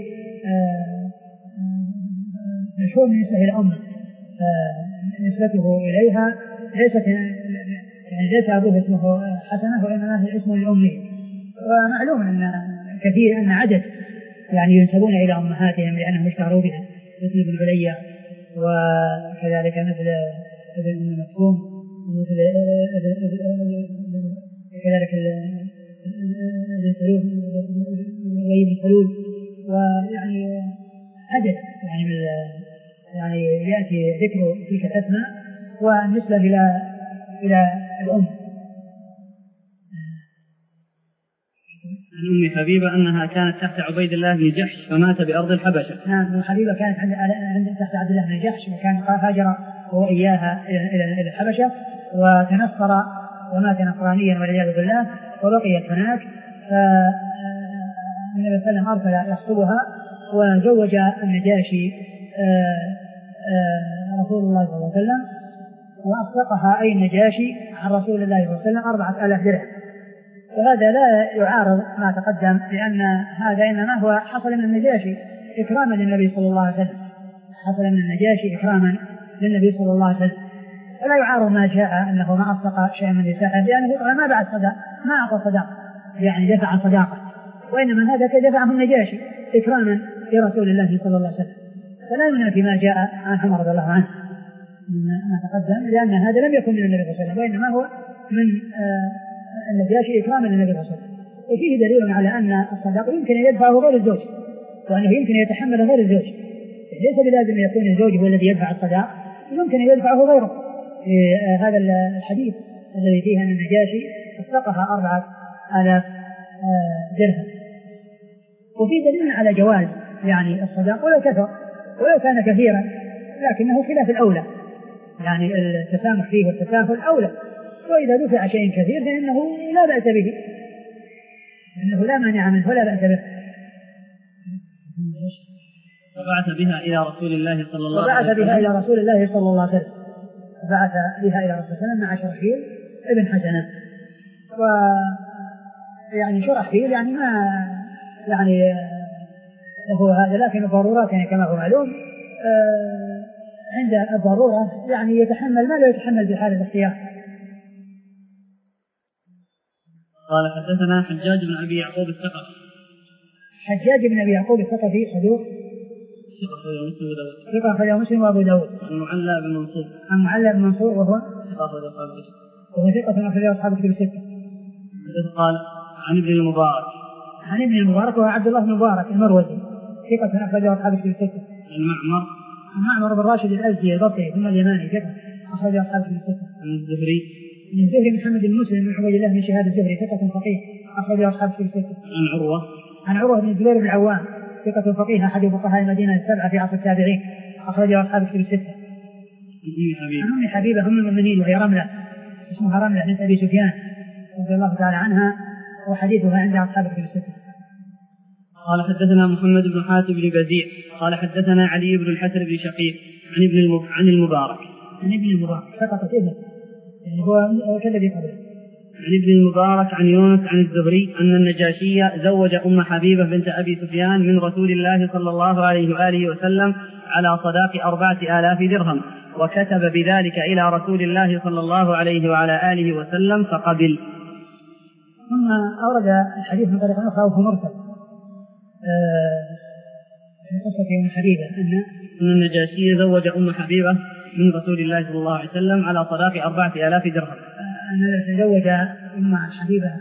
مشهور من نسبته إلى أمه نسبته إليها ليست يعني ليس أبوه اسمه حسنة وإنما اسمه لأمه. ومعلوم أن كثير أن عدد يعني ينسبون إلى أمهاتهم لأنهم اشتهروا بها مثل ابن بلية وكذلك مثل ابن أم مكتوم ومثل كذلك ابن سلول ابن سلول ويعني عدد يعني من يعني يأتي ذكر تلك الأسماء والنسبة إلى إلى الأم. عن أم حبيبة أنها كانت تحت عبيد الله بن جحش فمات بأرض الحبشة. نعم أم حبيبة كانت عند تحت عبد الله بن جحش وكان هاجر هو إياها إلى الحبشة وتنصر ومات نصرانيا والعياذ بالله وبقيت هناك. فالنبي صلى الله عليه وسلم أرسل يخطبها وزوج النجاشي رسول الله صلى الله عليه وسلم وأصدقها أي النجاشي عن رسول الله صلى الله عليه وسلم أربعة آلاف درهم. وهذا لا يعارض ما تقدم لأن هذا إنما هو حصل من النجاشي إكراما للنبي صلى الله عليه وسلم حصل من النجاشي إكراما للنبي صلى الله عليه وسلم. ولا يعارض ما جاء أنه ما أصدق شيئا من نسائه لأنه ما بعد صداق ما أعطى صداق يعني دفع صداقة وإنما هذا كدفعه النجاشي إكراما لرسول الله صلى الله عليه وسلم. فلا ينافي ما جاء عن عمر رضي الله عنه ما تقدم لأن هذا لم يكن من النبي صلى الله عليه وسلم وإنما هو من النجاشي إكراما للنبي صلى الله عليه وسلم. وفيه دليل على أن الصداق يمكن أن يدفعه غير الزوج وأنه يمكن أن يتحمل غير الزوج ليس بلازم أن يكون الزوج هو الذي يدفع الصداق يمكن أن يدفعه غيره. هذا الحديث الذي فيه أن النجاشي أصدقها أربعة آلاف درهم. وفيه دليل على جواز يعني الصداق ولو كثر ولو كان كثيرا لكنه خلاف الأولى يعني التسامح فيه والتساهل أولى. وإذا دفع شيء كثير فإنه لا بأس به إنه لا مانع منه ولا بأس به. فبعث بها إلى رسول الله صلى الله عليه وسلم. وبعث بها إلى رسول الله صلى الله عليه وسلم. بعث بها إلى رسول الله صلى الله عليه وسلم مع شرحبيل ابن حسنة. ويعني شرحبيل يعني ما يعني هو هذا لكن ضرورات يعني كما هو معلوم عند الضرورة يعني يتحمل ما لا يتحمل بحال الاختيار. قال حدثنا حجاج بن أبي يعقوب الثقفي. حجاج بن أبي يعقوب الثقفي صدوق ثقة أخرجه مسلم وأبو داود. عن معلى بن منصور. عن معلى بن منصور وهو وهو ثقة أخرجه أصحاب الكتب الستة. قال عن ابن المبارك. عن ابن المبارك وهو عبد الله بن مبارك المروزي ثقة أخرجه أصحاب الكتب الستة. المعمر. معمر بن راشد الأزدي البصري ثم اليماني ثقة أخرجه أصحاب الكتب الستة. عن الزهري. من الزهري محمد بن مسلم بن عبيد الله بن شهاب الزهري ثقة فقيه أخرجه أصحاب الكتب الستة. عن عروة. عن عروة بن الزبير بن العوام ثقة فقيه أحد فقهاء المدينة السبعة في عصر التابعين أخرجه أصحاب الكتب الستة. عن أم حبيبة أم المؤمنين وهي رملة اسمها رملة بنت أبي سفيان رضي الله تعالى عنها وحديثها عند أصحاب الكتب الستة. قال حدثنا محمد بن حاتم بن بزيع قال حدثنا علي بن الحسن بن شقيق عن ابن المب... عن المبارك. عن ابن المبارك سقطت ابنه يعني هو كالذي قبله. عن ابن المبارك عن يونس عن الزهري أن النجاشي زوج أم حبيبة بنت أبي سفيان من رسول الله صلى الله عليه وآله وسلم على صداق أربعة آلاف درهم وكتب بذلك إلى رسول الله صلى الله عليه وعلى آله وسلم فقبل. ثم أورد الحديث من طريق أخرى وهو مرسل في قصة أم حبيبة أن النجاشي زوج أم حبيبة من رسول الله صلى الله عليه وسلم على صداق أربعة آلاف درهم. أن تزوج أم حبيبة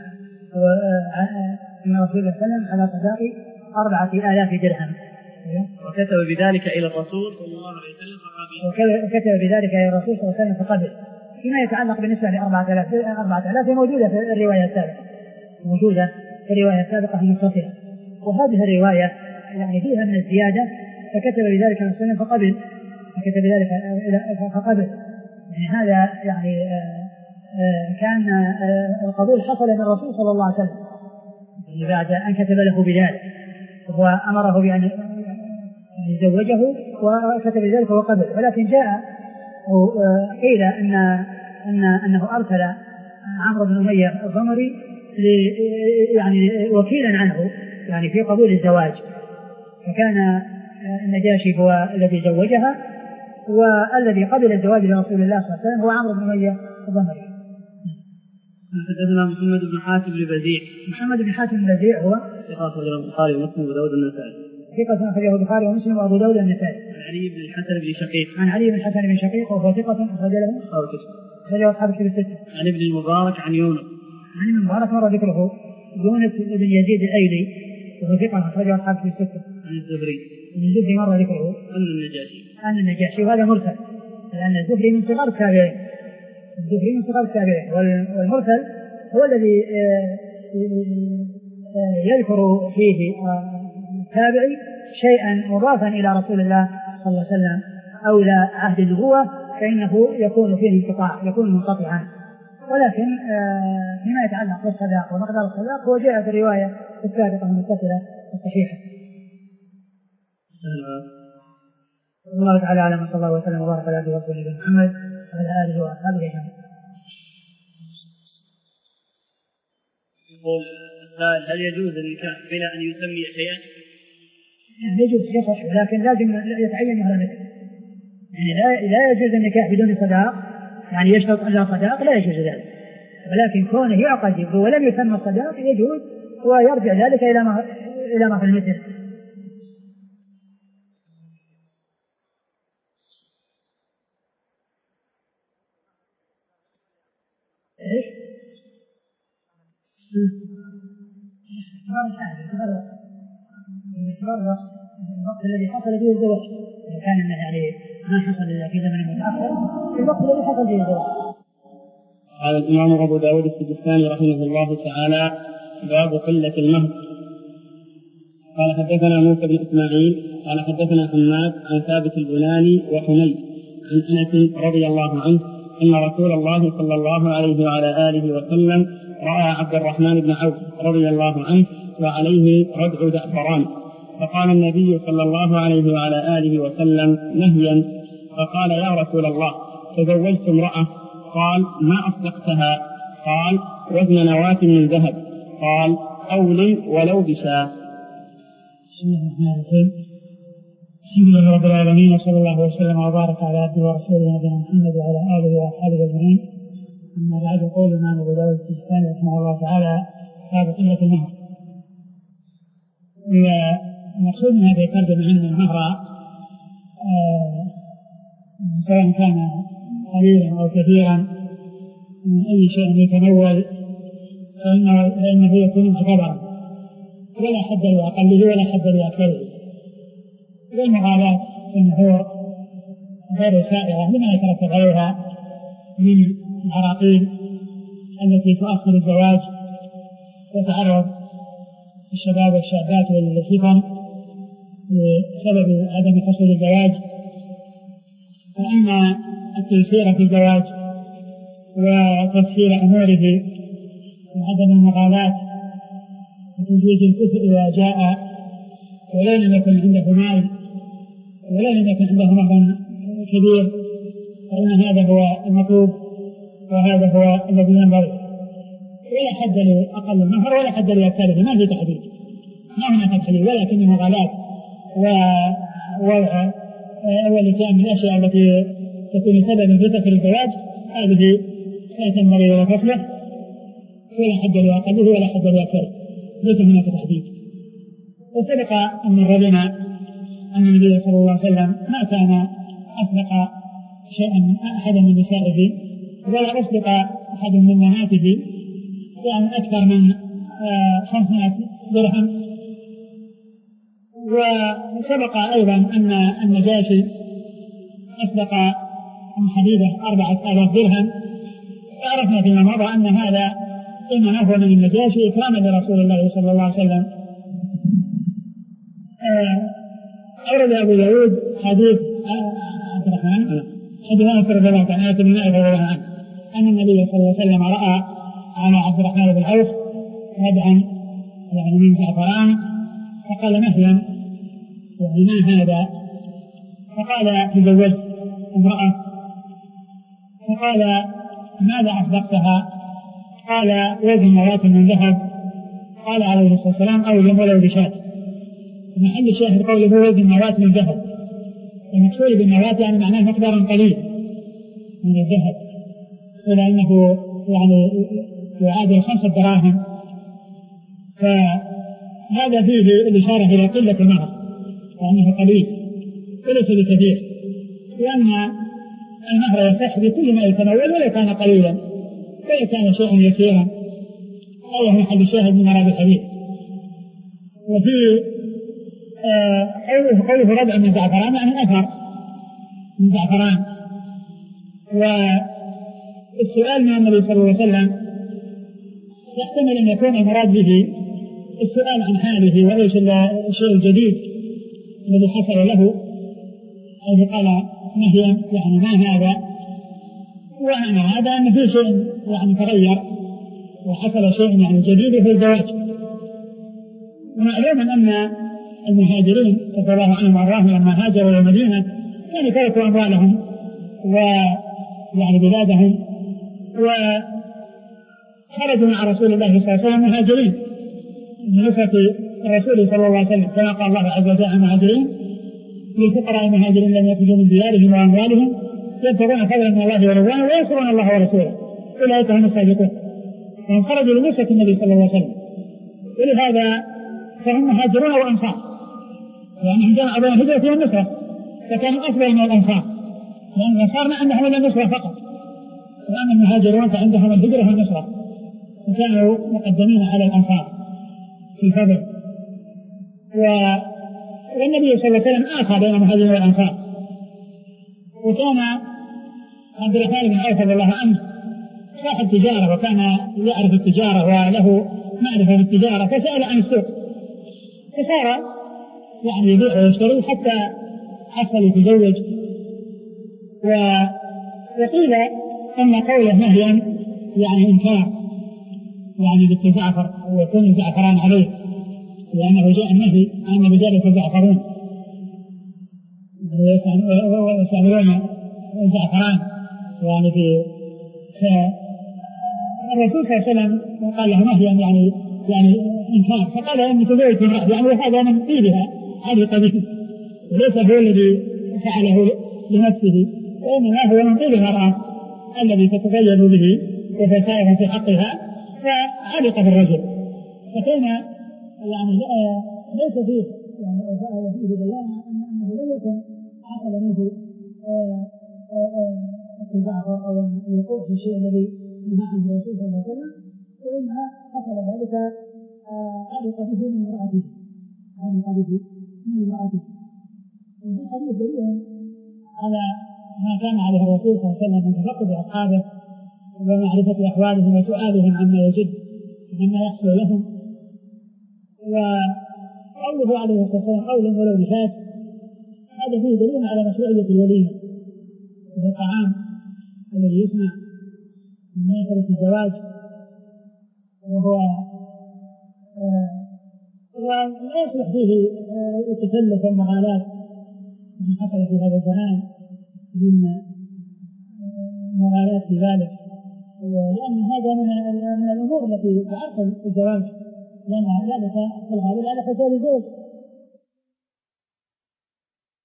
من رسول الله صلى الله عليه وسلم على صداق أربعة آلاف درهم وكتب بذلك إلى الرسول صلى الله عليه وسلم فقبل. وكتب بذلك إلى الرسول صلى الله عليه وسلم فقبل. فيما يتعلق بالنسبة لأربعة آلاف أربعة آلاف موجودة في الرواية السابقة موجودة في الرواية السابقة المتصلة وهذه الرواية يعني فيها من الزيادة فكتب بذلك الرسول صلى الله عليه وسلم فقبل فكتب بذلك فقبل يعني هذا يعني كان القبول حصل من الرسول صلى الله عليه وسلم يعني بعد أن كتب له بذلك وأمره بأن يزوجه وكتب ذلك وقبل. ولكن جاء قيل أن أن أنه أرسل عمرو بن أمية الضمري يعني وكيلا عنه يعني في قبول الزواج فكان النجاشي هو الذي زوجها والذي قبل الزواج لرسول الله صلى الله عليه وسلم هو عمرو بن أمية الضمري. حدثنا محمد بن حاتم بن بزيع. محمد بن حاتم بن بزيع هو ثقة أخرجه البخاري ومسلم وداود النسائي. ثقة أخرجه البخاري ومسلم وأبو داود النسائي. عن علي بن الحسن بن شقيق. عن علي بن الحسن بن شقيق وهو ثقة أخرج له أخرجه أصحاب الكتب الستة. عن ابن المبارك عن يونس. عن ابن المبارك مر ذكره يونس بن يزيد الأيلي وهو ثقة أخرجه أصحاب الكتب الستة. عن الزهري. عن الزهري مر ذكره أن النجاشي. أن النجاشي وهذا مرسل لأن الزهري من صغار التابعين. الزهري من صغار التابعين والمرسل هو الذي يذكر فيه التابعي شيئا مضافا إلى رسول الله صلى الله عليه وسلم أو إلى عهد النبوة فإنه يكون فيه انقطاع يكون منقطعا. ولكن فيما يتعلق بالصداق ومقدار الصداق هو جاء في الرواية السابقة المتصلة الصحيحة. الله تعالى أعلم صلى الله وسلم وبارك على عبده ورسوله محمد وعلى آله وأصحابه أجمعين. يقول السائل هل يجوز النكاح بلا أن يسمي شيئا؟ يعني يجوز يصح ولكن لازم يتعين مهر المثل يعني لا, لا يجوز النكاح بدون صداق يعني يشترط أن لا صداق لا يجوز ذلك ولكن كونه يعقد ولم يسمى الصداق يجوز ويرجع ذلك إلى مهر إلى مهر المثل. إيش؟ الوقت الذي حصل فيه الزواج كان يعني ما حصل إلا في زمن متأخر في الوقت الذي حصل فيه الزواج. قال الإمام أبو داود السجستاني رحمه الله تعالى باب قلة المهر. قال حدثنا موسى بن إسماعيل قال حدثنا حماد عن ثابت البناني وحميد عن أنس رضي الله عنه أن رسول الله صلى الله عليه وعلى آله وسلم رأى عبد الرحمن بن عوف رضي الله عنه وعليه ردع زعفران فقال النبي صلى الله عليه وعلى آله وسلم نهيا فقال يا رسول الله تزوجت امرأة قال ما أصدقتها قال وزن نواة من ذهب قال أول ولو بشاة. بسم الله الرحمن الرحيم الحمد لله رب العالمين، وصلى الله وسلم وبارك على عبده ورسوله نبينا محمد وعلى اله واصحابه اجمعين. اما بعد، يقول الامام ابو داود السجستاني رحمه الله تعالى باب قله المهر. المقصود من هذه الترجمه ان المهر سواء كان قليلا او كثيرا من اي شيء يتنول فانه يكون معتبرا، ولا حد لاقله ولا حد لاكثره. والمغالاة في النحور غير سائغة لما يترتب عليها من العراقيل التي تؤخر الزواج وتعرض الشباب والشابات للفتن بسبب عدم حصول الزواج. فإن التيسير في الزواج وتسهيل أموره وعدم المغالاة وتزويج الكفء إذا جاء ولا لم يكن عنده مال ولا لم يكن عنده مهر كبير، فإن هذا هو المطلوب وهذا هو الذي ينبغي. ولا حد لأقل المهر ولا حد لأكثره، ما في تحديد، ما هناك تحديد، ولكن المغالاة ووضع والاتيان من الأشياء التي تكون سببا في تأخير الزواج هذه لا تنبغي ولا تصلح، ولا حد لأقله ولا حد لأكثره، ليس هناك تحديد. وسبق أن مر بنا أن النبي صلى الله عليه وسلم ما كان أسبق شيئا من أحد من نسائه ولا أسبق أحد من بناته يعني أكثر من خمسمائة درهم. وسبق أيضا أن النجاشي أسبق عن حبيبة أربعة آلاف درهم. وعرفنا فيما مضى أن هذا إنما هو من النجاشي إكراما لرسول الله صلى الله عليه وسلم. أورد أبو داود حديث عبد الرحمن حديث أنس رضي الله عنه بن مالك رضي الله عنه أن النبي صلى الله عليه وسلم رأى على عبد الرحمن بن عوف ودعا يعني من زعفران، فقال مهلا يعني ما هذا؟ فقال تزوجت امرأة. فقال ماذا أصدقتها؟ قال وزن نواة من ذهب. قال عليه الصلاة والسلام أوزن ولو بشاة. محل الشاهد قوله وزن نواة من ذهب، المقصود بالنواة يعني معناه مقدار قليل من الذهب، ولأنه يعني يعادل خمسة دراهم، فهذا فيه الإشارة إلى قلة المهر وأنه قليل وليس بكثير، لأن المهر يصح بكل ما يتنول ولو كان قليلا ولو كان شيئا يسيرا. هذا هو محل الشاهد من مراد الحديث. وفي قوله قوله ربع من زعفران يعني أثر من زعفران. والسؤال من النبي صلى الله عليه وسلم يحتمل أن يكون المراد به السؤال عن حاله وإيش الشيء الجديد الذي حصل له، حيث قال نهيا يعني ما هذا، ومعنى هذا أن في شيء يعني تغير وحصل شيء يعني جديد في الزواج. ومعلوم أن المهاجرين رضي الله عنهم وارضاهم لما هاجروا الى المدينه يعني تركوا اموالهم ويعني بلادهم وخرجوا مع رسول الله صلى الله عليه وسلم مهاجرين لنصرة الرسول صلى الله عليه وسلم، كما قال الله عز وجل عن المهاجرين للفقراء المهاجرين لم يخرجوا من ديارهم واموالهم يبتغون فضلا من الله ورضوانه وينصرون الله ورسوله اولئك هم الصادقون. فهم خرجوا لنصرة النبي صلى الله عليه وسلم، ولهذا فهم مهاجرون وانصار، يعني عندنا أبوان الهجرة والنصرة فكانوا أفضل من الأنصار، لأن الأنصار ما عندهم إلا النصرة فقط، وأما المهاجرون فعندهم الهجرة والنصرة فكانوا مقدمين على الأنصار في الفضل. والنبي صلى الله عليه وسلم آخى بين المهاجرين والأنصار. وكان عبد الرحمن بن عوف رضي الله عنه صاحب تجارة وكان يعرف التجارة وله معرفة بالتجارة، فسأل عن السوق فصار يعني يبيع ويشتري حتى حصل يتزوج. وقيل أن قوله نهيا يعني إنكار يعني بالتزعفر ويكون الزعفران عليه، لأنه جاء النهي عن الرجال يتزعفرون ويستعملون الزعفران يعني في الرسول صلى الله عليه وسلم قال له نهيا يعني يعني إنكار، فقال إني تزوجت امرأة يعني هذا من طيبها هذه قبيل وليس هو الذي فعله لنفسه، وإنما هو من طيب المرأة الذي تتزين به وهو سائغ في حقها فعلق بالرجل. فكان يعني ليس فيه يعني أو فيه بيان أنه لم يكن حصل منه اتباعه أو الوقوع في الشيء الذي نهى عنه الرسول صلى الله عليه وسلم، وإنما حصل ذلك علق به من امرأته علق به من امرأته. وفي الحديث دليل على ما كان عليه الرسول صلى الله عليه وسلم من تفقد أصحابه ومعرفة أحوالهم وسؤالهم عما يجد عما يحصل لهم. وقوله عليه الصلاة والسلام قولا ولو نفاس، هذا فيه دليل على مشروعية الوليمة وهو الطعام الذي يصنع من مناسبة الزواج، وهو ولا يصلح فيه التكلف والمغالاة كما حصل في هذا الزمان من مغالاة في ذلك، ولأن هذا من الأمور التي تعرقل الزواج، لأن ذلك في الغالب على حساب الزوج